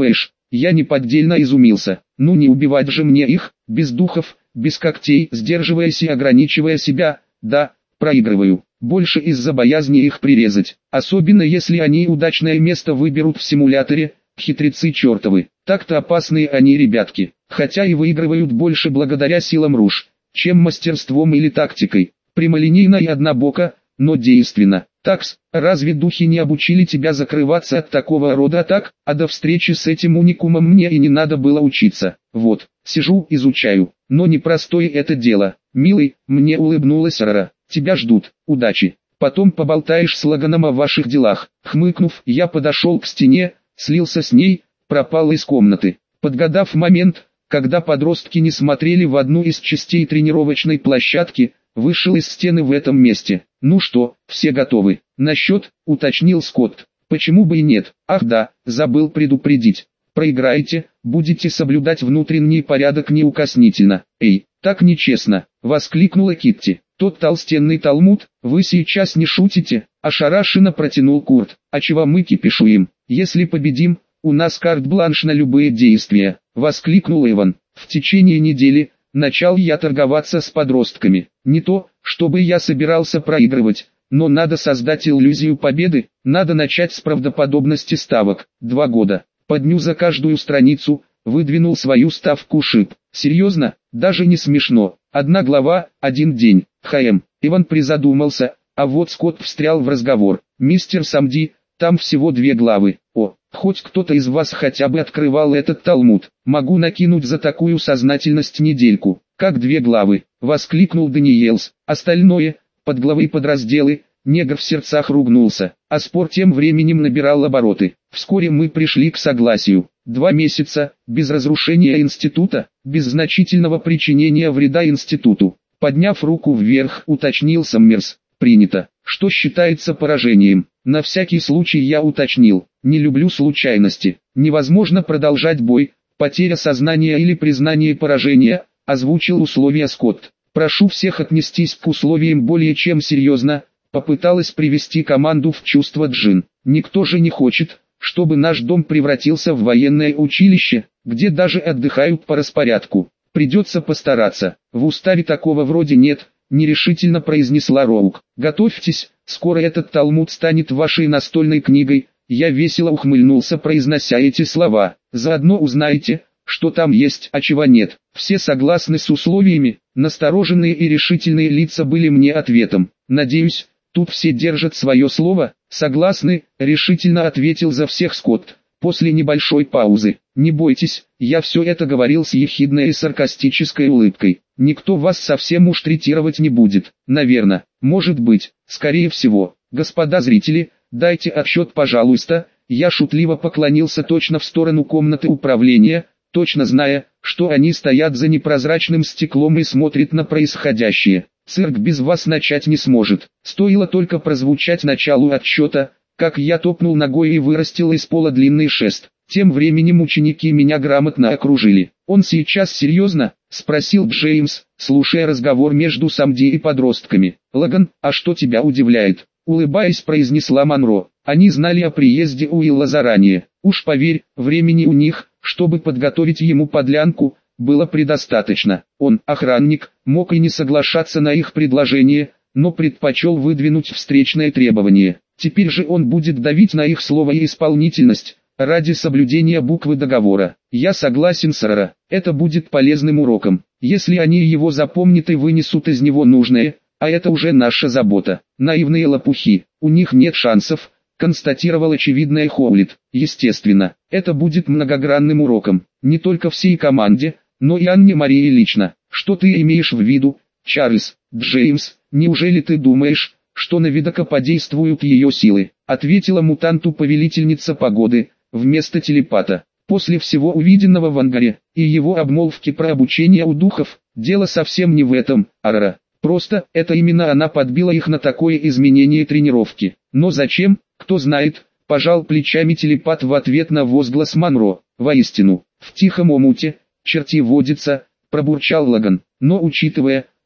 Я неподдельно изумился. Ну не убивать же мне их, без духов, без когтей, сдерживаясь и ограничивая себя, да, проигрываю. Больше из-за боязни их прирезать. Особенно если они удачное место выберут в симуляторе, хитрецы чертовы. Так-то опасные они ребятки. Хотя и выигрывают больше благодаря силам руж, чем мастерством или тактикой. Прямолинейно и однобоко, но действенно. Такс, разве духи не обучили тебя закрываться от такого рода атак, а до встречи с этим уникумом мне и не надо было учиться. Вот, сижу, изучаю, но непростое это дело. Милый, мне улыбнулась Рара, тебя ждут, удачи. Потом поболтаешь с Лаганом о ваших делах. Хмыкнув, я подошел к стене, слился с ней, пропал из комнаты. Подгадав момент, когда подростки не смотрели в одну из частей тренировочной площадки, вышел из стены в этом месте. Ну что, все готовы? На счет, уточнил Скотт. Почему бы и нет? Ах да, забыл предупредить. Проиграете, будете соблюдать внутренний порядок неукоснительно. Эй, так нечестно, воскликнула Китти. Тот толстенный талмуд, вы сейчас не шутите? Ошарашенно протянул Курт. А чего мы кипишуем? Если победим, у нас карт-бланш на любые действия, воскликнул Иван. В течение недели начал я торговаться с подростками. Не то, чтобы я собирался проигрывать, но надо создать иллюзию победы, надо начать с правдоподобности ставок. 2 года. По дню за каждую страницу, выдвинул свою ставку Шип. Серьезно, даже не смешно. 1 глава, 1 день. Иван призадумался, а вот Скотт встрял в разговор. Мистер Самди, там всего 2 главы. О, хоть кто-то из вас хотя бы открывал этот талмуд. Могу накинуть за такую сознательность недельку. Как 2 главы, воскликнул Даниэлс. Остальное, подглавы и подразделы, негр в сердцах ругнулся. А спор тем временем набирал обороты. Вскоре мы пришли к согласию. 2 месяца, без разрушения института, без значительного причинения вреда институту. Подняв руку вверх, уточнил Саммерс. Принято. Что считается поражением? На всякий случай я уточнил. Не люблю случайности. Невозможно продолжать бой. Потеря сознания или признание поражения, озвучил условия Скотт. Прошу всех отнестись к условиям более чем серьезно. Попыталась привести команду в чувство Джин. Никто же не хочет, чтобы наш дом превратился в военное училище, где даже отдыхают по распорядку. Придется постараться. В уставе такого вроде нет, нерешительно произнесла Роук. Готовьтесь, скоро этот талмуд станет вашей настольной книгой. Я весело ухмыльнулся, произнося эти слова. Заодно узнаете, что там есть, а чего нет. Все согласны с условиями. Настороженные и решительные лица были мне ответом. Надеюсь, тут все держат свое слово. Согласны, решительно ответил за всех Скотт. После небольшой паузы. Не бойтесь, я все это говорил с ехидной и саркастической улыбкой. Никто вас совсем уж третировать не будет. Наверное, может быть, скорее всего. Господа зрители, дайте отсчет, пожалуйста. Я шутливо поклонился точно в сторону комнаты управления, точно зная, что они стоят за непрозрачным стеклом и смотрят на происходящее. Цирк без вас начать не сможет. Стоило только прозвучать началу отсчета, как я топнул ногой и вырастил из пола длинный шест. Тем временем ученики меня грамотно окружили. «Он сейчас серьезно?» – спросил Джеймс, слушая разговор между Самди и подростками. «Лаган, а что тебя удивляет?» – улыбаясь, произнесла Монро. Они знали о приезде Уилла заранее. Уж поверь, времени у них, чтобы подготовить ему подлянку, было предостаточно. Он, охранник, мог и не соглашаться на их предложение, но предпочел выдвинуть встречное требование. Теперь же он будет давить на их слово и исполнительность, ради соблюдения буквы договора. Я согласен с Рара, это будет полезным уроком, если они его запомнят и вынесут из него нужное, а это уже наша забота. Наивные лопухи, у них нет шансов, констатировал очевидное Хоулит. Естественно, это будет многогранным уроком, не только всей команде, но и Анне Марии лично. Что ты имеешь в виду, Чарльз? Джеймс, неужели ты думаешь, что на Видока подействуют ее силы? Ответила мутанту повелительница погоды, вместо телепата. После всего увиденного в ангаре, и его обмолвки про обучение у духов, дело совсем не в этом, Арара. Просто, это именно она подбила их на такое изменение тренировки. Но зачем, кто знает, пожал плечами телепат в ответ на возглас Монро. Воистину, в тихом омуте, черти водится, пробурчал Лаган. Но учитывая,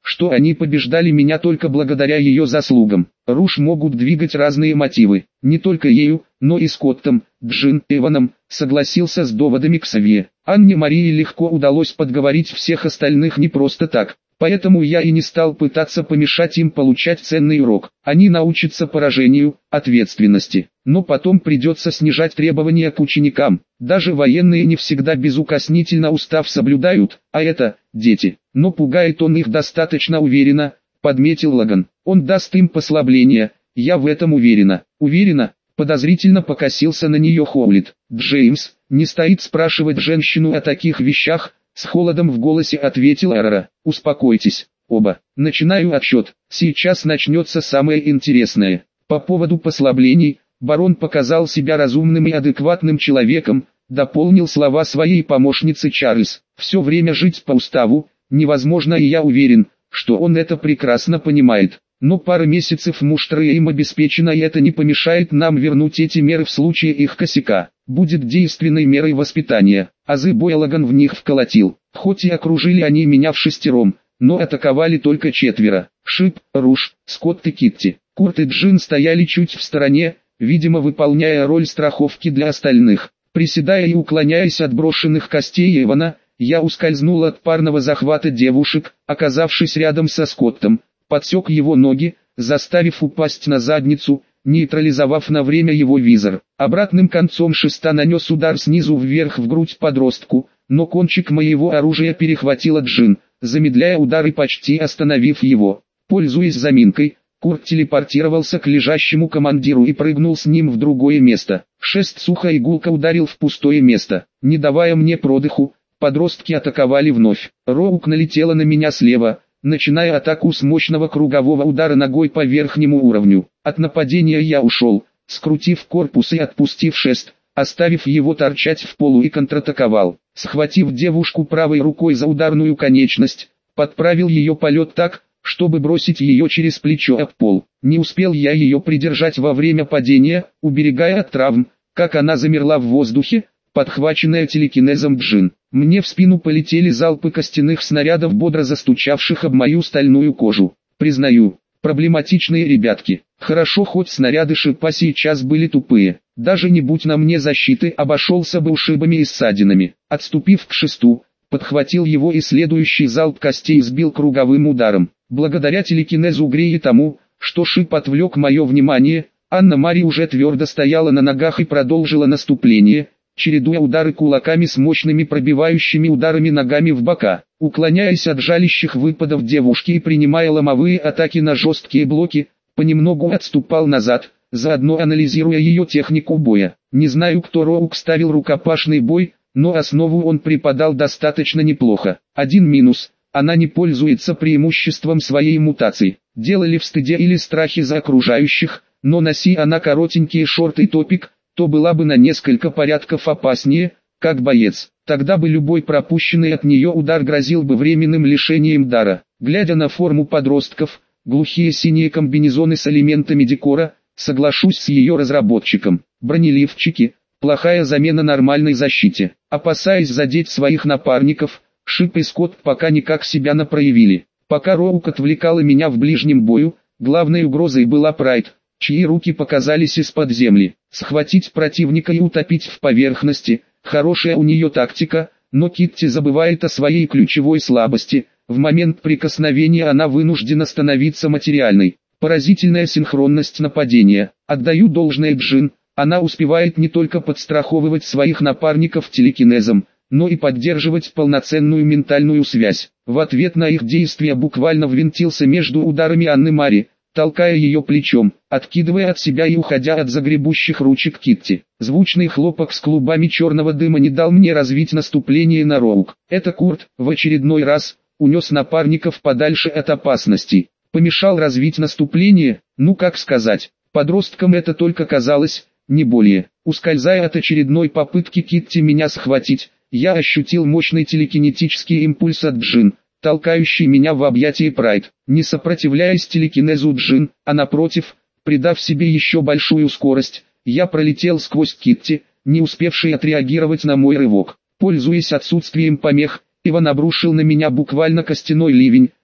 что они побеждали меня только благодаря ее заслугам. Руш могут двигать разные мотивы, не только ею, но и Скоттом, Джин, Эваном, согласился с доводами Ксавье. Анне Марии легко удалось подговорить всех остальных не просто так. Поэтому я и не стал пытаться помешать им получать ценный урок. Они научатся поражению, ответственности. Но потом придется снижать требования к ученикам. Даже военные не всегда безукоснительно устав соблюдают, а это – дети. Но пугает он их достаточно уверенно, подметил Лаган. Он даст им послабление, я в этом уверена. Уверена? Подозрительно покосился на нее Хоулит. Джеймс, не стоит спрашивать женщину о таких вещах. С холодом в голосе ответил Эрра. Успокойтесь, оба. Начинаю отсчет. Сейчас начнется самое интересное. По поводу послаблений, барон показал себя разумным и адекватным человеком, дополнил слова своей помощницы Чарльз. Все время жить по уставу невозможно, и я уверен, что он это прекрасно понимает. Но пара месяцев муштра им обеспечена, и это не помешает нам вернуть эти меры в случае их косяка. Будет действенной мерой воспитания. Азы боя Лаган в них вколотил. Хоть и окружили они меня вшестером, но атаковали только 4. Шип, Руш, Скотт и Китти. Курт и Джин стояли чуть в стороне, видимо выполняя роль страховки для остальных. Приседая и уклоняясь от брошенных костей Эвана, я ускользнул от парного захвата девушек, оказавшись рядом со Скоттом. Подсек его ноги, заставив упасть на задницу, нейтрализовав на время его визор. Обратным концом шеста нанес удар снизу вверх в грудь подростку, но кончик моего оружия перехватила Джин, замедляя удар и почти остановив его. Пользуясь заминкой, Курт телепортировался к лежащему командиру и прыгнул с ним в другое место. Шест сухо и гулко ударил в пустое место. Не давая мне продыху, подростки атаковали вновь. Роук налетела на меня слева, начиная атаку с мощного кругового удара ногой по верхнему уровню. От нападения я ушел, скрутив корпус и отпустив шест, оставив его торчать в полу, и контратаковал. Схватив девушку правой рукой за ударную конечность, подправил ее полет так, чтобы бросить ее через плечо об пол. Не успел я ее придержать во время падения, уберегая от травм, как она замерла в воздухе, подхваченная телекинезом Джин. Мне в спину полетели залпы костяных снарядов, бодро застучавших об мою стальную кожу. Признаю, проблематичные ребятки. Хорошо, хоть снаряды шипа сейчас были тупые. Даже не будь на мне защиты, обошелся бы ушибами и ссадинами. Отступив к шесту, подхватил его и следующий залп костей сбил круговым ударом. Благодаря телекинезу Грея и тому, что шип отвлек мое внимание, Анна-Мари уже твердо стояла на ногах и продолжила наступление, чередуя удары кулаками с мощными пробивающими ударами ногами в бока, уклоняясь от жалящих выпадов девушки и принимая ломовые атаки на жесткие блоки, понемногу отступал назад, заодно анализируя ее технику боя. Не знаю, кто Роук ставил рукопашный бой, но основу он преподал достаточно неплохо. Один минус: она не пользуется преимуществом своей мутации. Дело ли в стыде или страхе за окружающих, но носи она коротенькие шорты и топик, то была бы на несколько порядков опаснее, как боец. Тогда бы любой пропущенный от нее удар грозил бы временным лишением дара. Глядя на форму подростков, глухие синие комбинезоны с элементами декора, соглашусь с ее разработчиком. Бронеливчики – плохая замена нормальной защите. Опасаясь задеть своих напарников, Шип и Скотт пока никак себя не проявили. Пока Роук отвлекала меня в ближнем бою, главной угрозой была Прайд, чьи руки показались из-под земли. Схватить противника и утопить в поверхности – хорошая у нее тактика, но Китти забывает о своей ключевой слабости. В момент прикосновения она вынуждена становиться материальной. Поразительная синхронность нападения. Отдаю должное Джин, она успевает не только подстраховывать своих напарников телекинезом, но и поддерживать полноценную ментальную связь. В ответ на их действия буквально ввинтился между ударами Анны-Мари, толкая ее плечом, откидывая от себя и уходя от загребущих ручек Китти. Звучный хлопок с клубами черного дыма не дал мне развить наступление на Роук. Это Курт, в очередной раз, унес напарников подальше от опасностей. Помешал развить наступление, ну как сказать, подросткам это только казалось, не более. Ускользая от очередной попытки Китти меня схватить, я ощутил мощный телекинетический импульс от Джин, толкающий меня в объятия Прайд. Не сопротивляясь телекинезу Джин, а напротив, придав себе еще большую скорость, я пролетел сквозь Китти, не успевший отреагировать на мой рывок. Пользуясь отсутствием помех, Иван обрушил на меня буквально костяной ливень,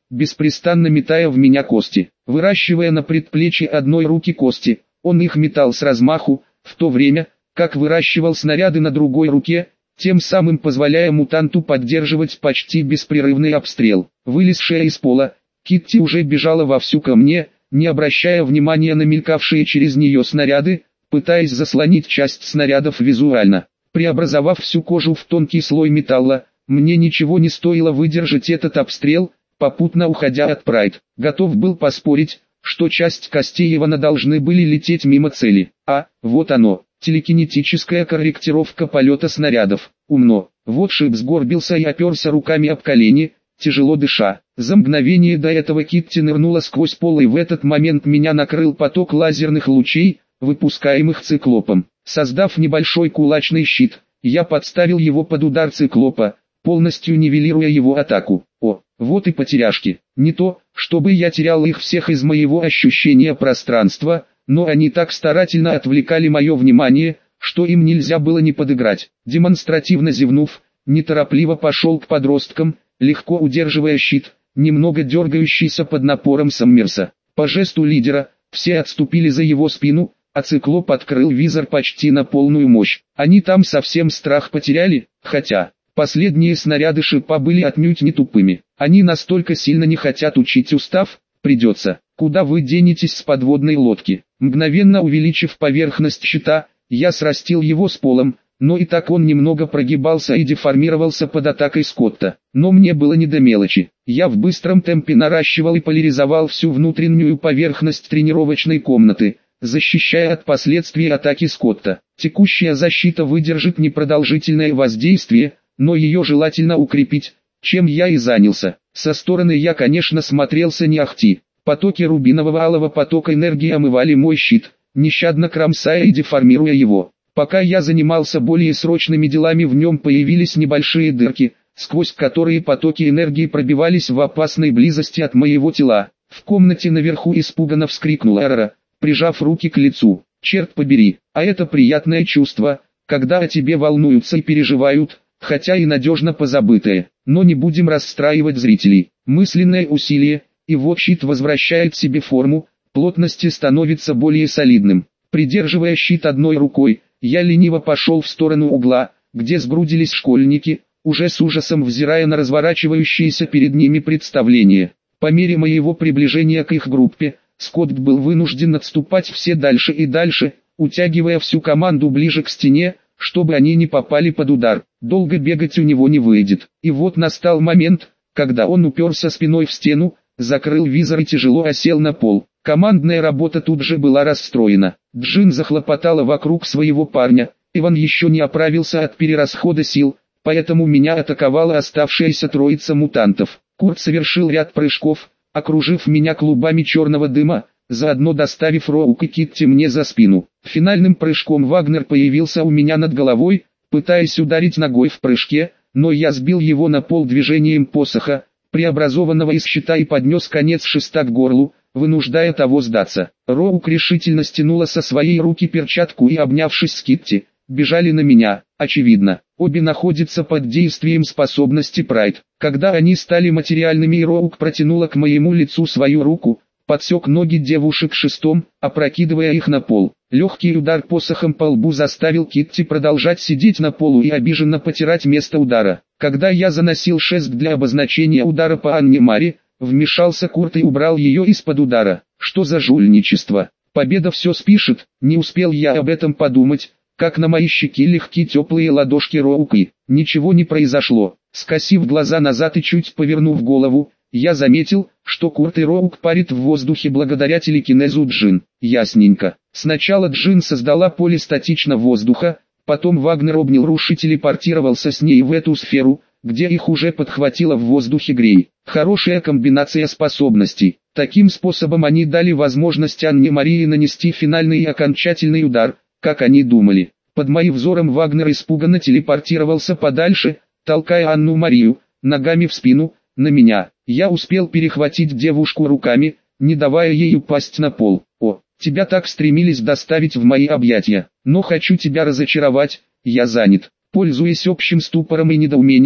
беспрестанно метая в меня кости. Выращивая на предплечье одной руки кости, он их метал с размаху, в то время, как выращивал снаряды на другой руке, тем самым позволяя мутанту поддерживать почти беспрерывный обстрел. Вылезшая из пола, Китти уже бежала вовсю ко мне, не обращая внимания на мелькавшие через нее снаряды, пытаясь заслонить часть снарядов визуально. Преобразовав всю кожу в тонкий слой металла, мне ничего не стоило выдержать этот обстрел, попутно уходя от Прайд. Готов был поспорить, что часть костей Ивана должны были лететь мимо цели. Вот оно, телекинетическая корректировка полета снарядов. Умно. Вот Шип сгорбился и оперся руками об колени, тяжело дыша. За мгновение до этого Китти нырнула сквозь пол, и в этот момент меня накрыл поток лазерных лучей, выпускаемых циклопом. Создав небольшой кулачный щит, я подставил его под удар циклопа, полностью нивелируя его атаку. Вот и потеряшки. Не то, чтобы я терял их всех из моего ощущения пространства, но они так старательно отвлекали мое внимание, что им нельзя было не подыграть. Демонстративно зевнув, неторопливо пошел к подросткам, легко удерживая щит, немного дергающийся под напором Саммерса. По жесту лидера, все отступили за его спину, а циклоп открыл визор почти на полную мощь. Они там совсем страх потеряли, хотя последние снаряды Шипа были отнюдь не тупыми. Они настолько сильно не хотят учить устав, придется. Куда вы денетесь с подводной лодки? Мгновенно увеличив поверхность щита, я срастил его с полом, но и так он немного прогибался и деформировался под атакой Скотта. Но мне было не до мелочи. Я в быстром темпе наращивал и поляризовал всю внутреннюю поверхность тренировочной комнаты, защищая от последствий атаки Скотта. Текущая защита выдержит непродолжительное воздействие, но ее желательно укрепить, чем я и занялся. Со стороны я, конечно, смотрелся не ахти. Потоки рубинового алого потока энергии омывали мой щит, нещадно кромсая и деформируя его. Пока я занимался более срочными делами, в нем появились небольшие дырки, сквозь которые потоки энергии пробивались в опасной близости от моего тела. В комнате наверху испуганно вскрикнула Эрра, прижав руки к лицу. Черт побери, а это приятное чувство, когда о тебе волнуются и переживают, хотя и надежно позабытое. Но не будем расстраивать зрителей. Мысленное усилие, и вот щит возвращает себе форму, плотности становится более солидным. Придерживая щит одной рукой, я лениво пошел в сторону угла, где сгрудились школьники, уже с ужасом взирая на разворачивающееся перед ними представление. По мере моего приближения к их группе, Скотт был вынужден отступать все дальше и дальше, утягивая всю команду ближе к стене, чтобы они не попали под удар. Долго бегать у него не выйдет. И вот настал момент, когда он уперся спиной в стену, закрыл визор и тяжело осел на пол. Командная работа тут же была расстроена. Джин захлопотала вокруг своего парня. Иван еще не оправился от перерасхода сил, поэтому меня атаковала оставшаяся троица мутантов. Курт совершил ряд прыжков, окружив меня клубами черного дыма, заодно доставив Роук и Китти мне за спину. Финальным прыжком Вагнер появился у меня над головой, пытаясь ударить ногой в прыжке, но я сбил его на пол движением посоха, преобразованного из щита, и поднес конец шеста к горлу, вынуждая того сдаться. Роук решительно стянула со своей руки перчатку и, обнявшись с Китти, бежали на меня. Очевидно, обе находятся под действием способности Прайд. Когда они стали материальными и Роук протянула к моему лицу свою руку, подсек ноги девушек шестом, опрокидывая их на пол. Легкий удар посохом по лбу заставил Китти продолжать сидеть на полу и обиженно потирать место удара. Когда я заносил шест для обозначения удара по Анне Мари, вмешался Курт и убрал ее из-под удара. Что за жульничество? Победа все спишет. Не успел я об этом подумать, как на мои щеки легкие теплые ладошки Роуки. Ничего не произошло. Скосив глаза назад и чуть повернув голову, я заметил, что Курт и Роук парит в воздухе благодаря телекинезу Джин. Ясненько. Сначала Джин создала поле статично воздуха, потом Вагнер обнял Руш и телепортировался с ней в эту сферу, где их уже подхватило в воздухе Грей. Хорошая комбинация способностей. Таким способом они дали возможность Анне Марии нанести финальный и окончательный удар, как они думали. Под моим взором Вагнер испуганно телепортировался подальше, толкая Анну Марию, ногами в спину, на меня. Я успел перехватить девушку руками, не давая ей упасть на пол. О, тебя так стремились доставить в мои объятия. Но хочу тебя разочаровать, я занят. Пользуясь общим ступором и недоумением,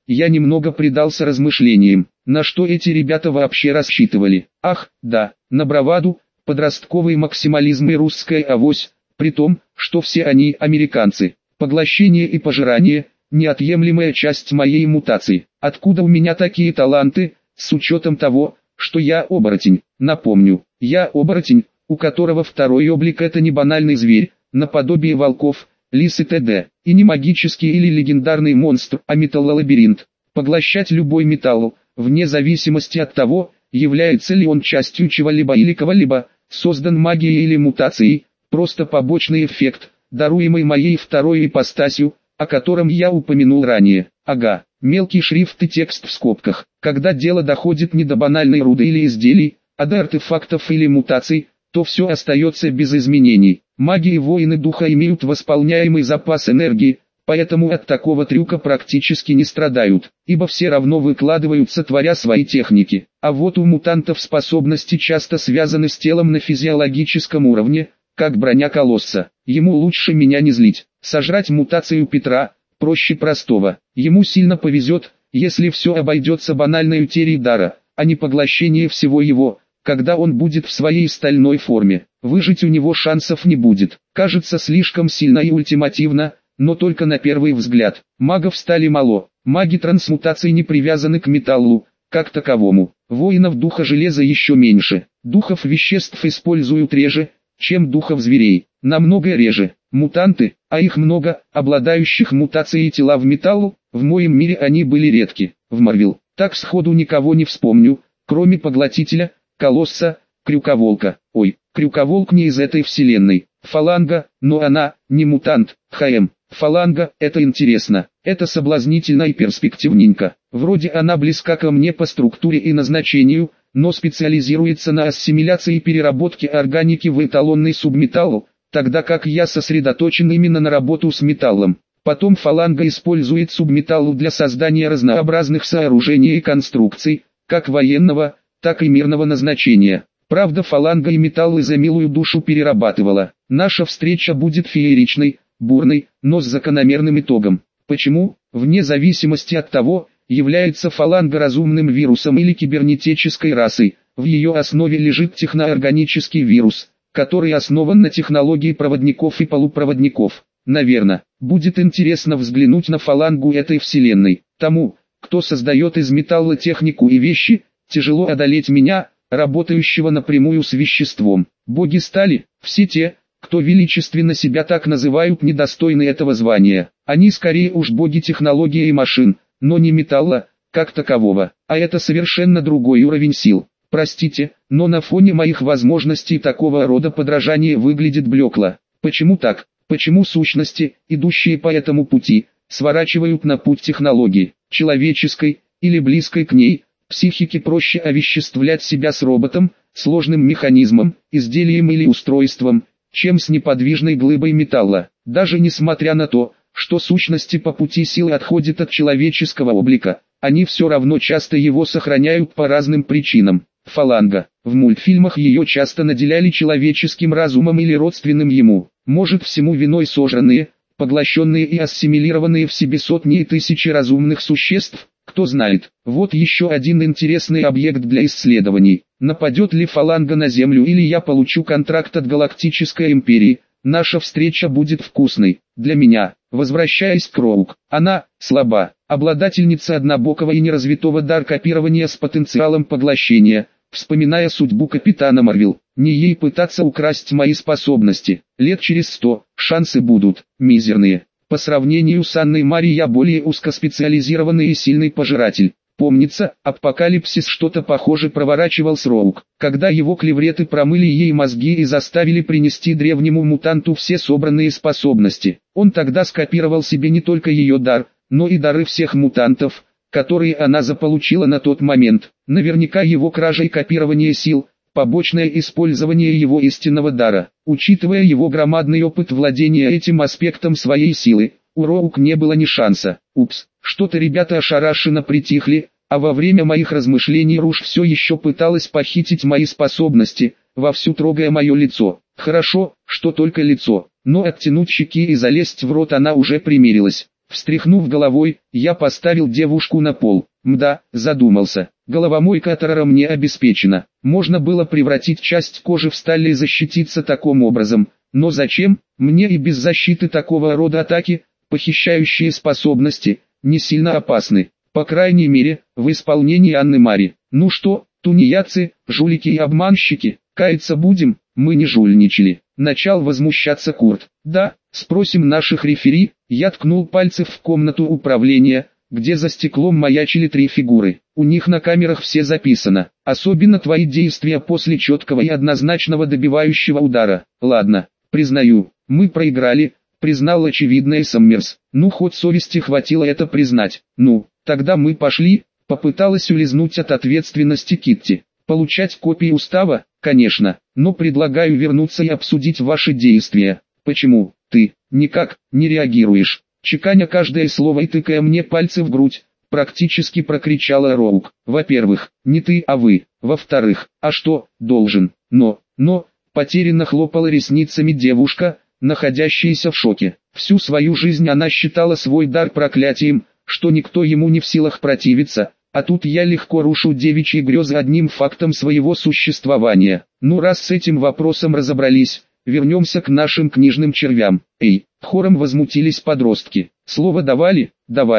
я немного предался размышлениям, на что эти ребята вообще рассчитывали. Ах, да, на браваду, подростковый максимализм и русская авось, при том, что все они американцы. Поглощение и пожирание – неотъемлемая часть моей мутации. Откуда у меня такие таланты, с учетом того, что я оборотень? Напомню, я оборотень, у которого второй облик – это не банальный зверь, наподобие волков, лис и т.д. И не магический или легендарный монстр, а металлолабиринт. Поглощать любой металл, вне зависимости от того, является ли он частью чего-либо или кого-либо, создан магией или мутацией, просто побочный эффект, даруемый моей второй ипостасью, о котором я упомянул ранее. Ага, мелкий шрифт и текст в скобках. Когда дело доходит не до банальной руды или изделий, а до артефактов или мутаций, то все остается без изменений. Маги и воины духа имеют восполняемый запас энергии, поэтому от такого трюка практически не страдают, ибо все равно выкладываются, творя свои техники. А вот у мутантов способности часто связаны с телом на физиологическом уровне, как броня колосса. Ему лучше меня не злить. Сожрать мутацию Петра проще простого. Ему сильно повезет, если все обойдется банальной утерей дара, а не поглощение всего его, когда он будет в своей стальной форме. Выжить у него шансов не будет. Кажется слишком сильно и ультимативно, но только на первый взгляд. Магов стали мало. Маги трансмутации не привязаны к металлу, как таковому. Воинов духа железа еще меньше. Духов веществ используют реже, чем духов зверей. Намного реже. Мутанты, а их много, обладающих мутацией тела в металлу, в моем мире они были редки. В Марвел, так сходу никого не вспомню, кроме Поглотителя, Колосса, Крюковолка. Ой, Крюковолк не из этой вселенной. Фаланга, но она, не мутант. Фаланга, это интересно, это соблазнительно и перспективненько. Вроде она близка ко мне по структуре и назначению, но специализируется на ассимиляции и переработке органики в эталонный субметалл, тогда как я сосредоточен именно на работу с металлом. Потом фаланга использует субметалл для создания разнообразных сооружений и конструкций, как военного, так и мирного назначения. Правда, фаланга и металлы за милую душу перерабатывала. Наша встреча будет фееричной, бурной, но с закономерным итогом. Почему? Вне зависимости от того, является фаланга разумным вирусом или кибернетической расой, в ее основе лежит техноорганический вирус, который основан на технологии проводников и полупроводников. Наверное, будет интересно взглянуть на фалангу этой вселенной. Тому, кто создает из металла технику и вещи, тяжело одолеть меня, работающего напрямую с веществом. Боги стали, все те, кто величественно себя так называют, недостойны этого звания. Они скорее уж боги технологии и машин, но не металла, как такового. А это совершенно другой уровень сил. Простите, но на фоне моих возможностей такого рода подражание выглядит блекло. Почему так? Почему сущности, идущие по этому пути, сворачивают на путь технологии, человеческой, или близкой к ней? Психике проще овеществлять себя с роботом, сложным механизмом, изделием или устройством, чем с неподвижной глыбой металла. Даже несмотря на то, что сущности по пути силы отходят от человеческого облика, они все равно часто его сохраняют по разным причинам. Фаланга. В мультфильмах ее часто наделяли человеческим разумом или родственным ему. Может, всему виной сожранные, поглощенные и ассимилированные в себе сотни и тысячи разумных существ? Кто знает. Вот еще один интересный объект для исследований. Нападет ли фаланга на Землю или я получу контракт от Галактической Империи? Наша встреча будет вкусной. Для меня. Возвращаясь к Роук. Она слаба. Обладательница однобокого и неразвитого дар копирования с потенциалом поглощения. Вспоминая судьбу Капитана Марвел, не ей пытаться украсть мои способности. Лет через 100 шансы будут мизерные. По сравнению с Анной Мари я более узкоспециализированный и сильный пожиратель. Помнится, Апокалипсис что-то похоже проворачивал с Роук, когда его клевреты промыли ей мозги и заставили принести древнему мутанту все собранные способности. Он тогда скопировал себе не только ее дар, но и дары всех мутантов, которые она заполучила на тот момент. Наверняка его кража и копирование сил – побочное использование его истинного дара. Учитывая его громадный опыт владения этим аспектом своей силы, у Роук не было ни шанса. Упс, что-то ребята ошарашенно притихли, а во время моих размышлений Руж все еще пыталась похитить мои способности, вовсю трогая мое лицо. Хорошо, что только лицо, но оттянуть щеки и залезть в рот она уже примирилась. Встряхнув головой, я поставил девушку на пол. Мда, задумался. Головомойка Тарара мне обеспечена. Можно было превратить часть кожи в сталь и защититься таким образом. Но зачем? Мне и без защиты такого рода атаки, похищающие способности, не сильно опасны. По крайней мере, в исполнении Анны Мари. Ну что, тунеядцы, жулики и обманщики, каяться будем? Мы не жульничали. Начал возмущаться Курт. Да, спросим наших рефери. Я ткнул пальцем в комнату управления, где за стеклом маячили 3 фигуры. У них на камерах все записано. Особенно твои действия после четкого и однозначного добивающего удара. Ладно, признаю, мы проиграли, признал очевидное Саммерс. Ну хоть совести хватило это признать. Ну, тогда мы пошли. Попыталась улизнуть от ответственности Китти. Получать копии устава, конечно, но предлагаю вернуться и обсудить ваши действия. Почему ты никак не реагируешь? Чеканя каждое слово и тыкая мне пальцы в грудь, практически прокричала Роук. Во-первых, не ты, а вы. Во-вторых, а что, должен? Но, потерянно хлопала ресницами девушка, находящаяся в шоке. Всю свою жизнь она считала свой дар проклятием, что никто ему не в силах противиться, а тут я легко рушу девичьи грезы одним фактом своего существования. Ну раз с этим вопросом разобрались, вернемся к нашим книжным червям. Эй, хором возмутились подростки. Слово давали,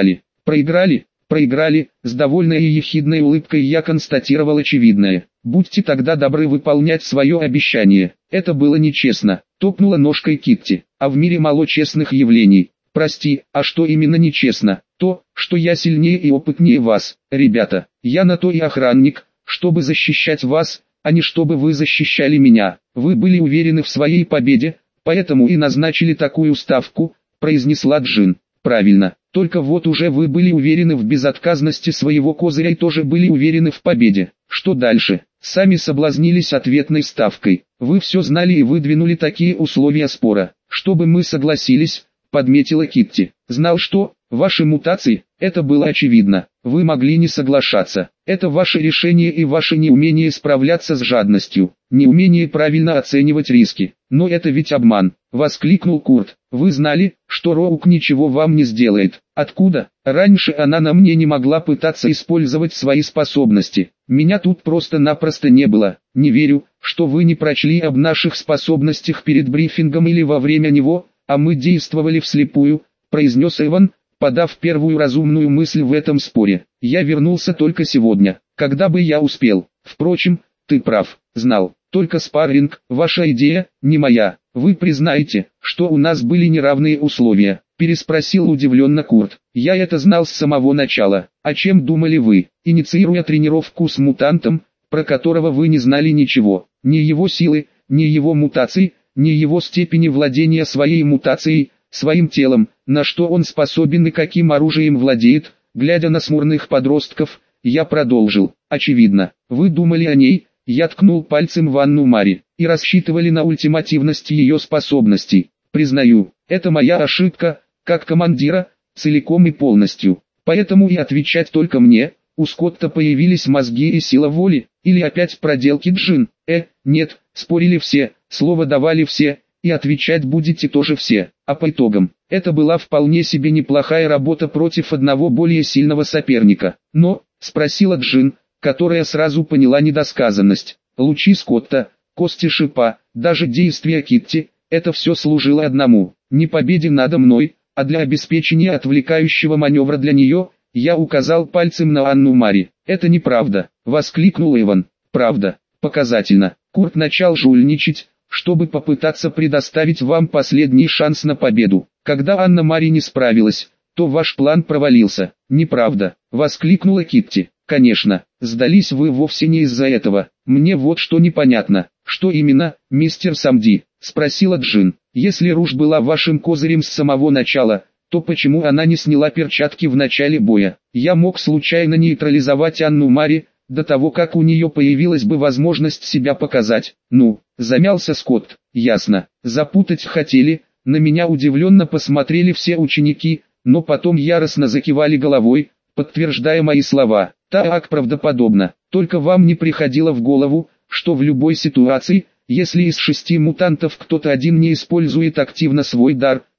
проиграли, с довольной и ехидной улыбкой я констатировал очевидное. Будьте тогда добры выполнять свое обещание. Это было нечестно, топнула ножкой Китти, а в мире мало честных явлений. Прости, а что именно нечестно? То, что я сильнее и опытнее вас. Ребята, я на то и охранник, чтобы защищать вас, а не чтобы вы защищали меня. Вы были уверены в своей победе, поэтому и назначили такую ставку, произнесла Джин. Правильно, только вот уже вы были уверены в безотказности своего козыря и тоже были уверены в победе. Что дальше? Сами соблазнились ответной ставкой. Вы все знали и выдвинули такие условия спора, чтобы мы согласились, подметила Китти. Знал что, ваши мутации, это было очевидно. Вы могли не соглашаться. Это ваше решение и ваше неумение справляться с жадностью, неумение правильно оценивать риски. Но это ведь обман, воскликнул Курт. Вы знали, что Роук ничего вам не сделает. Откуда? Раньше она на мне не могла пытаться использовать свои способности. Меня тут просто-напросто не было. Не верю, что вы не прочли об наших способностях перед брифингом или во время него, а мы действовали вслепую, произнес Эван, подав первую разумную мысль в этом споре. Я вернулся только сегодня, когда бы я успел. Впрочем, ты прав, знал. Только спарринг, ваша идея, не моя. Вы признаете, что у нас были неравные условия? Переспросил удивленно Курт. Я это знал с самого начала. О чем думали вы, инициируя тренировку с мутантом, про которого вы не знали ничего? Ни его силы, ни его мутаций, ни его степени владения своей мутацией, своим телом, на что он способен и каким оружием владеет. Глядя на смурных подростков, я продолжил. Очевидно, вы думали о ней. Я ткнул пальцем в Анну Мари, и рассчитывали на ультимативность ее способностей. Признаю, это моя ошибка, как командира, целиком и полностью. Поэтому и отвечать только мне. У Скотта появились мозги и сила воли, или опять проделки Джин? Нет, спорили все, слово давали все, и отвечать будете тоже все. А по итогам, это была вполне себе неплохая работа против одного более сильного соперника. Но, спросила Джин, которая сразу поняла недосказанность. Лучи Скотта, кости шипа, даже действия Китти, это все служило одному, не победе надо мной, а для обеспечения отвлекающего маневра для нее. Я указал пальцем на Анну Мари. Это неправда, воскликнул Эван. Правда, показательно. Курт начал жульничать, чтобы попытаться предоставить вам последний шанс на победу. Когда Анна Мари не справилась, то ваш план провалился. Неправда, воскликнула Китти. Конечно, сдались вы вовсе не из-за этого. Мне вот что непонятно. Что именно, мистер Самди? Спросила Джин. Если Руж была вашим козырем с самого начала, то почему она не сняла перчатки в начале боя? Я мог случайно нейтрализовать Анну Мари, до того как у нее появилась бы возможность себя показать. Ну, замялся Скотт. Ясно, запутать хотели. На меня удивленно посмотрели все ученики, но потом яростно закивали головой, подтверждая мои слова. Так правдоподобно. Только вам не приходило в голову, что в любой ситуации, если из 6 мутантов кто-то один не использует активно свой дар,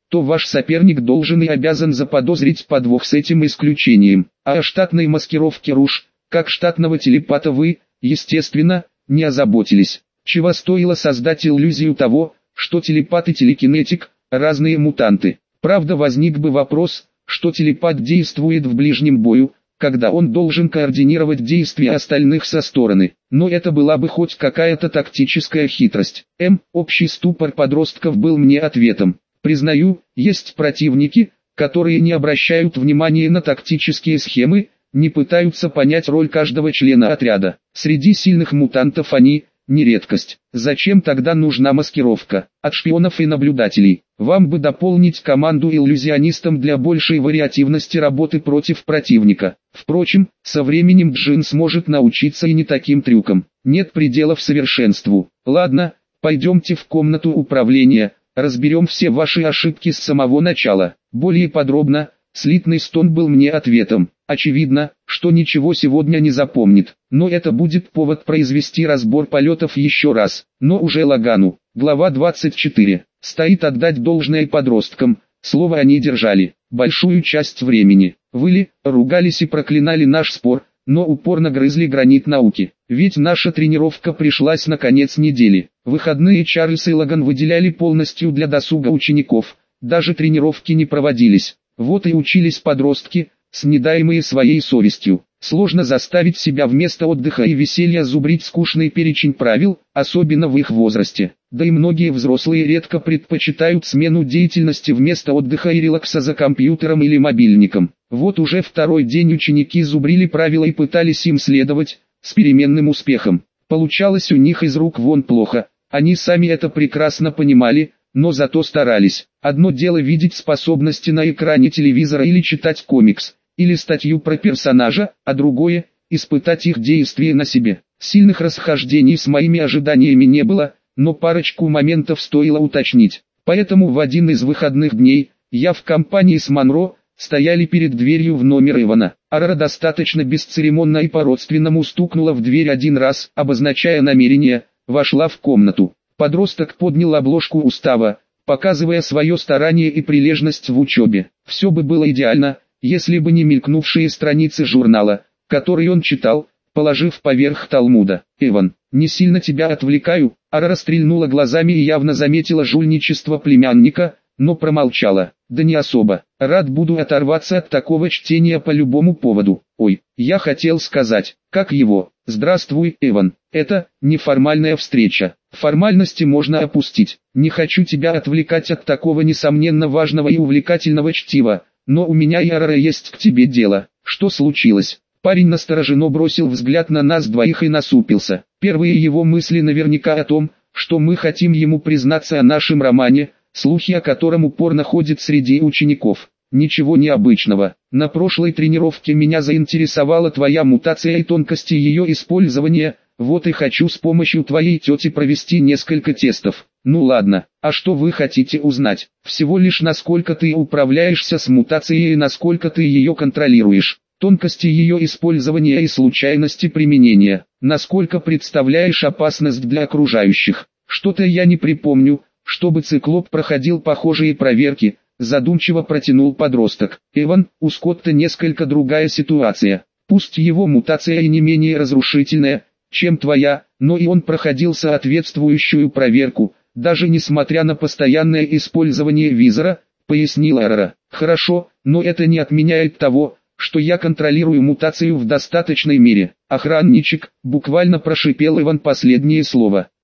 то ваш соперник должен и обязан заподозрить подвох с этим исключением. А о штатной маскировке РУШ, как штатного телепата вы, естественно, не озаботились. Чего стоило создать иллюзию того, что телепат и телекинетик – разные мутанты. Правда, возник бы вопрос, что телепат действует в ближнем бою, когда он должен координировать действия остальных со стороны. Но это была бы хоть какая-то тактическая хитрость. Общий ступор подростков был мне ответом. Признаю, есть противники, которые не обращают внимания на тактические схемы, не пытаются понять роль каждого члена отряда. Среди сильных мутантов они – не редкость. Зачем тогда нужна маскировка? От шпионов и наблюдателей. Вам бы дополнить команду иллюзионистом для большей вариативности работы против противника. Впрочем, со временем Джин сможет научиться и не таким трюкам. Нет пределов совершенству. Ладно, пойдемте в комнату управления, разберем все ваши ошибки с самого начала. Более подробно. Слитный стон был мне ответом. Очевидно, что ничего сегодня не запомнит, но это будет повод произвести разбор полетов еще раз, но уже Лагану. Глава 24. Стоит отдать должное подросткам, слово они держали, большую часть времени. Выли, ругались и проклинали наш спор, но упорно грызли гранит науки. Ведь наша тренировка пришлась на конец недели. Выходные Чарльз и Лаган выделяли полностью для досуга учеников, даже тренировки не проводились. Вот и учились подростки, снедаемые своей совестью. Сложно заставить себя вместо отдыха и веселья зубрить скучный перечень правил, особенно в их возрасте. Да и многие взрослые редко предпочитают смену деятельности вместо отдыха и релакса за компьютером или мобильником. Вот уже второй день ученики зубрили правила и пытались им следовать, с переменным успехом. Получалось у них из рук вон плохо, они сами это прекрасно понимали, но зато старались. Одно дело видеть способности на экране телевизора или читать комикс, или статью про персонажа, а другое – испытать их действие на себе. Сильных расхождений с моими ожиданиями не было, но парочку моментов стоило уточнить. Поэтому в один из выходных дней, я в компании с Монро, стояли перед дверью в номер Ивана. Арара достаточно бесцеремонно и по-родственному стукнула в дверь один раз, обозначая намерение, вошла в комнату. Подросток поднял обложку устава, показывая свое старание и прилежность в учебе. Все бы было идеально, если бы не мелькнувшие страницы журнала, который он читал, положив поверх Талмуда. «Эван, не сильно тебя отвлекаю?» Арара стрельнула глазами и явно заметила жульничество племянника, но промолчала. «Да не особо. Рад буду оторваться от такого чтения по любому поводу. Ой, я хотел сказать, как его? Здравствуй, Эван. Это неформальная встреча. Формальности можно опустить. Не хочу тебя отвлекать от такого несомненно важного и увлекательного чтива, но у меня и Арара есть к тебе дело. Что случилось?» Парень настороженно бросил взгляд на нас двоих и насупился. Первые его мысли наверняка о том, что мы хотим ему признаться о нашем романе, слухи о котором упорно ходят среди учеников. Ничего необычного. На прошлой тренировке меня заинтересовала твоя мутация и тонкости ее использования, вот и хочу с помощью твоей тети провести несколько тестов. Ну ладно, а что вы хотите узнать? Всего лишь насколько ты управляешься с мутацией и насколько ты ее контролируешь. Тонкости ее использования и случайности применения. Насколько представляешь опасность для окружающих. Что-то я не припомню, чтобы циклоп проходил похожие проверки, задумчиво протянул подросток. Эван, у Скотта несколько другая ситуация. Пусть его мутация и не менее разрушительная, чем твоя, но и он проходил соответствующую проверку, даже несмотря на постоянное использование визора, пояснила Арара. Хорошо, но это не отменяет того, что я контролирую мутацию в достаточной мере. Охранничек, буквально прошипел Иван последнее слово.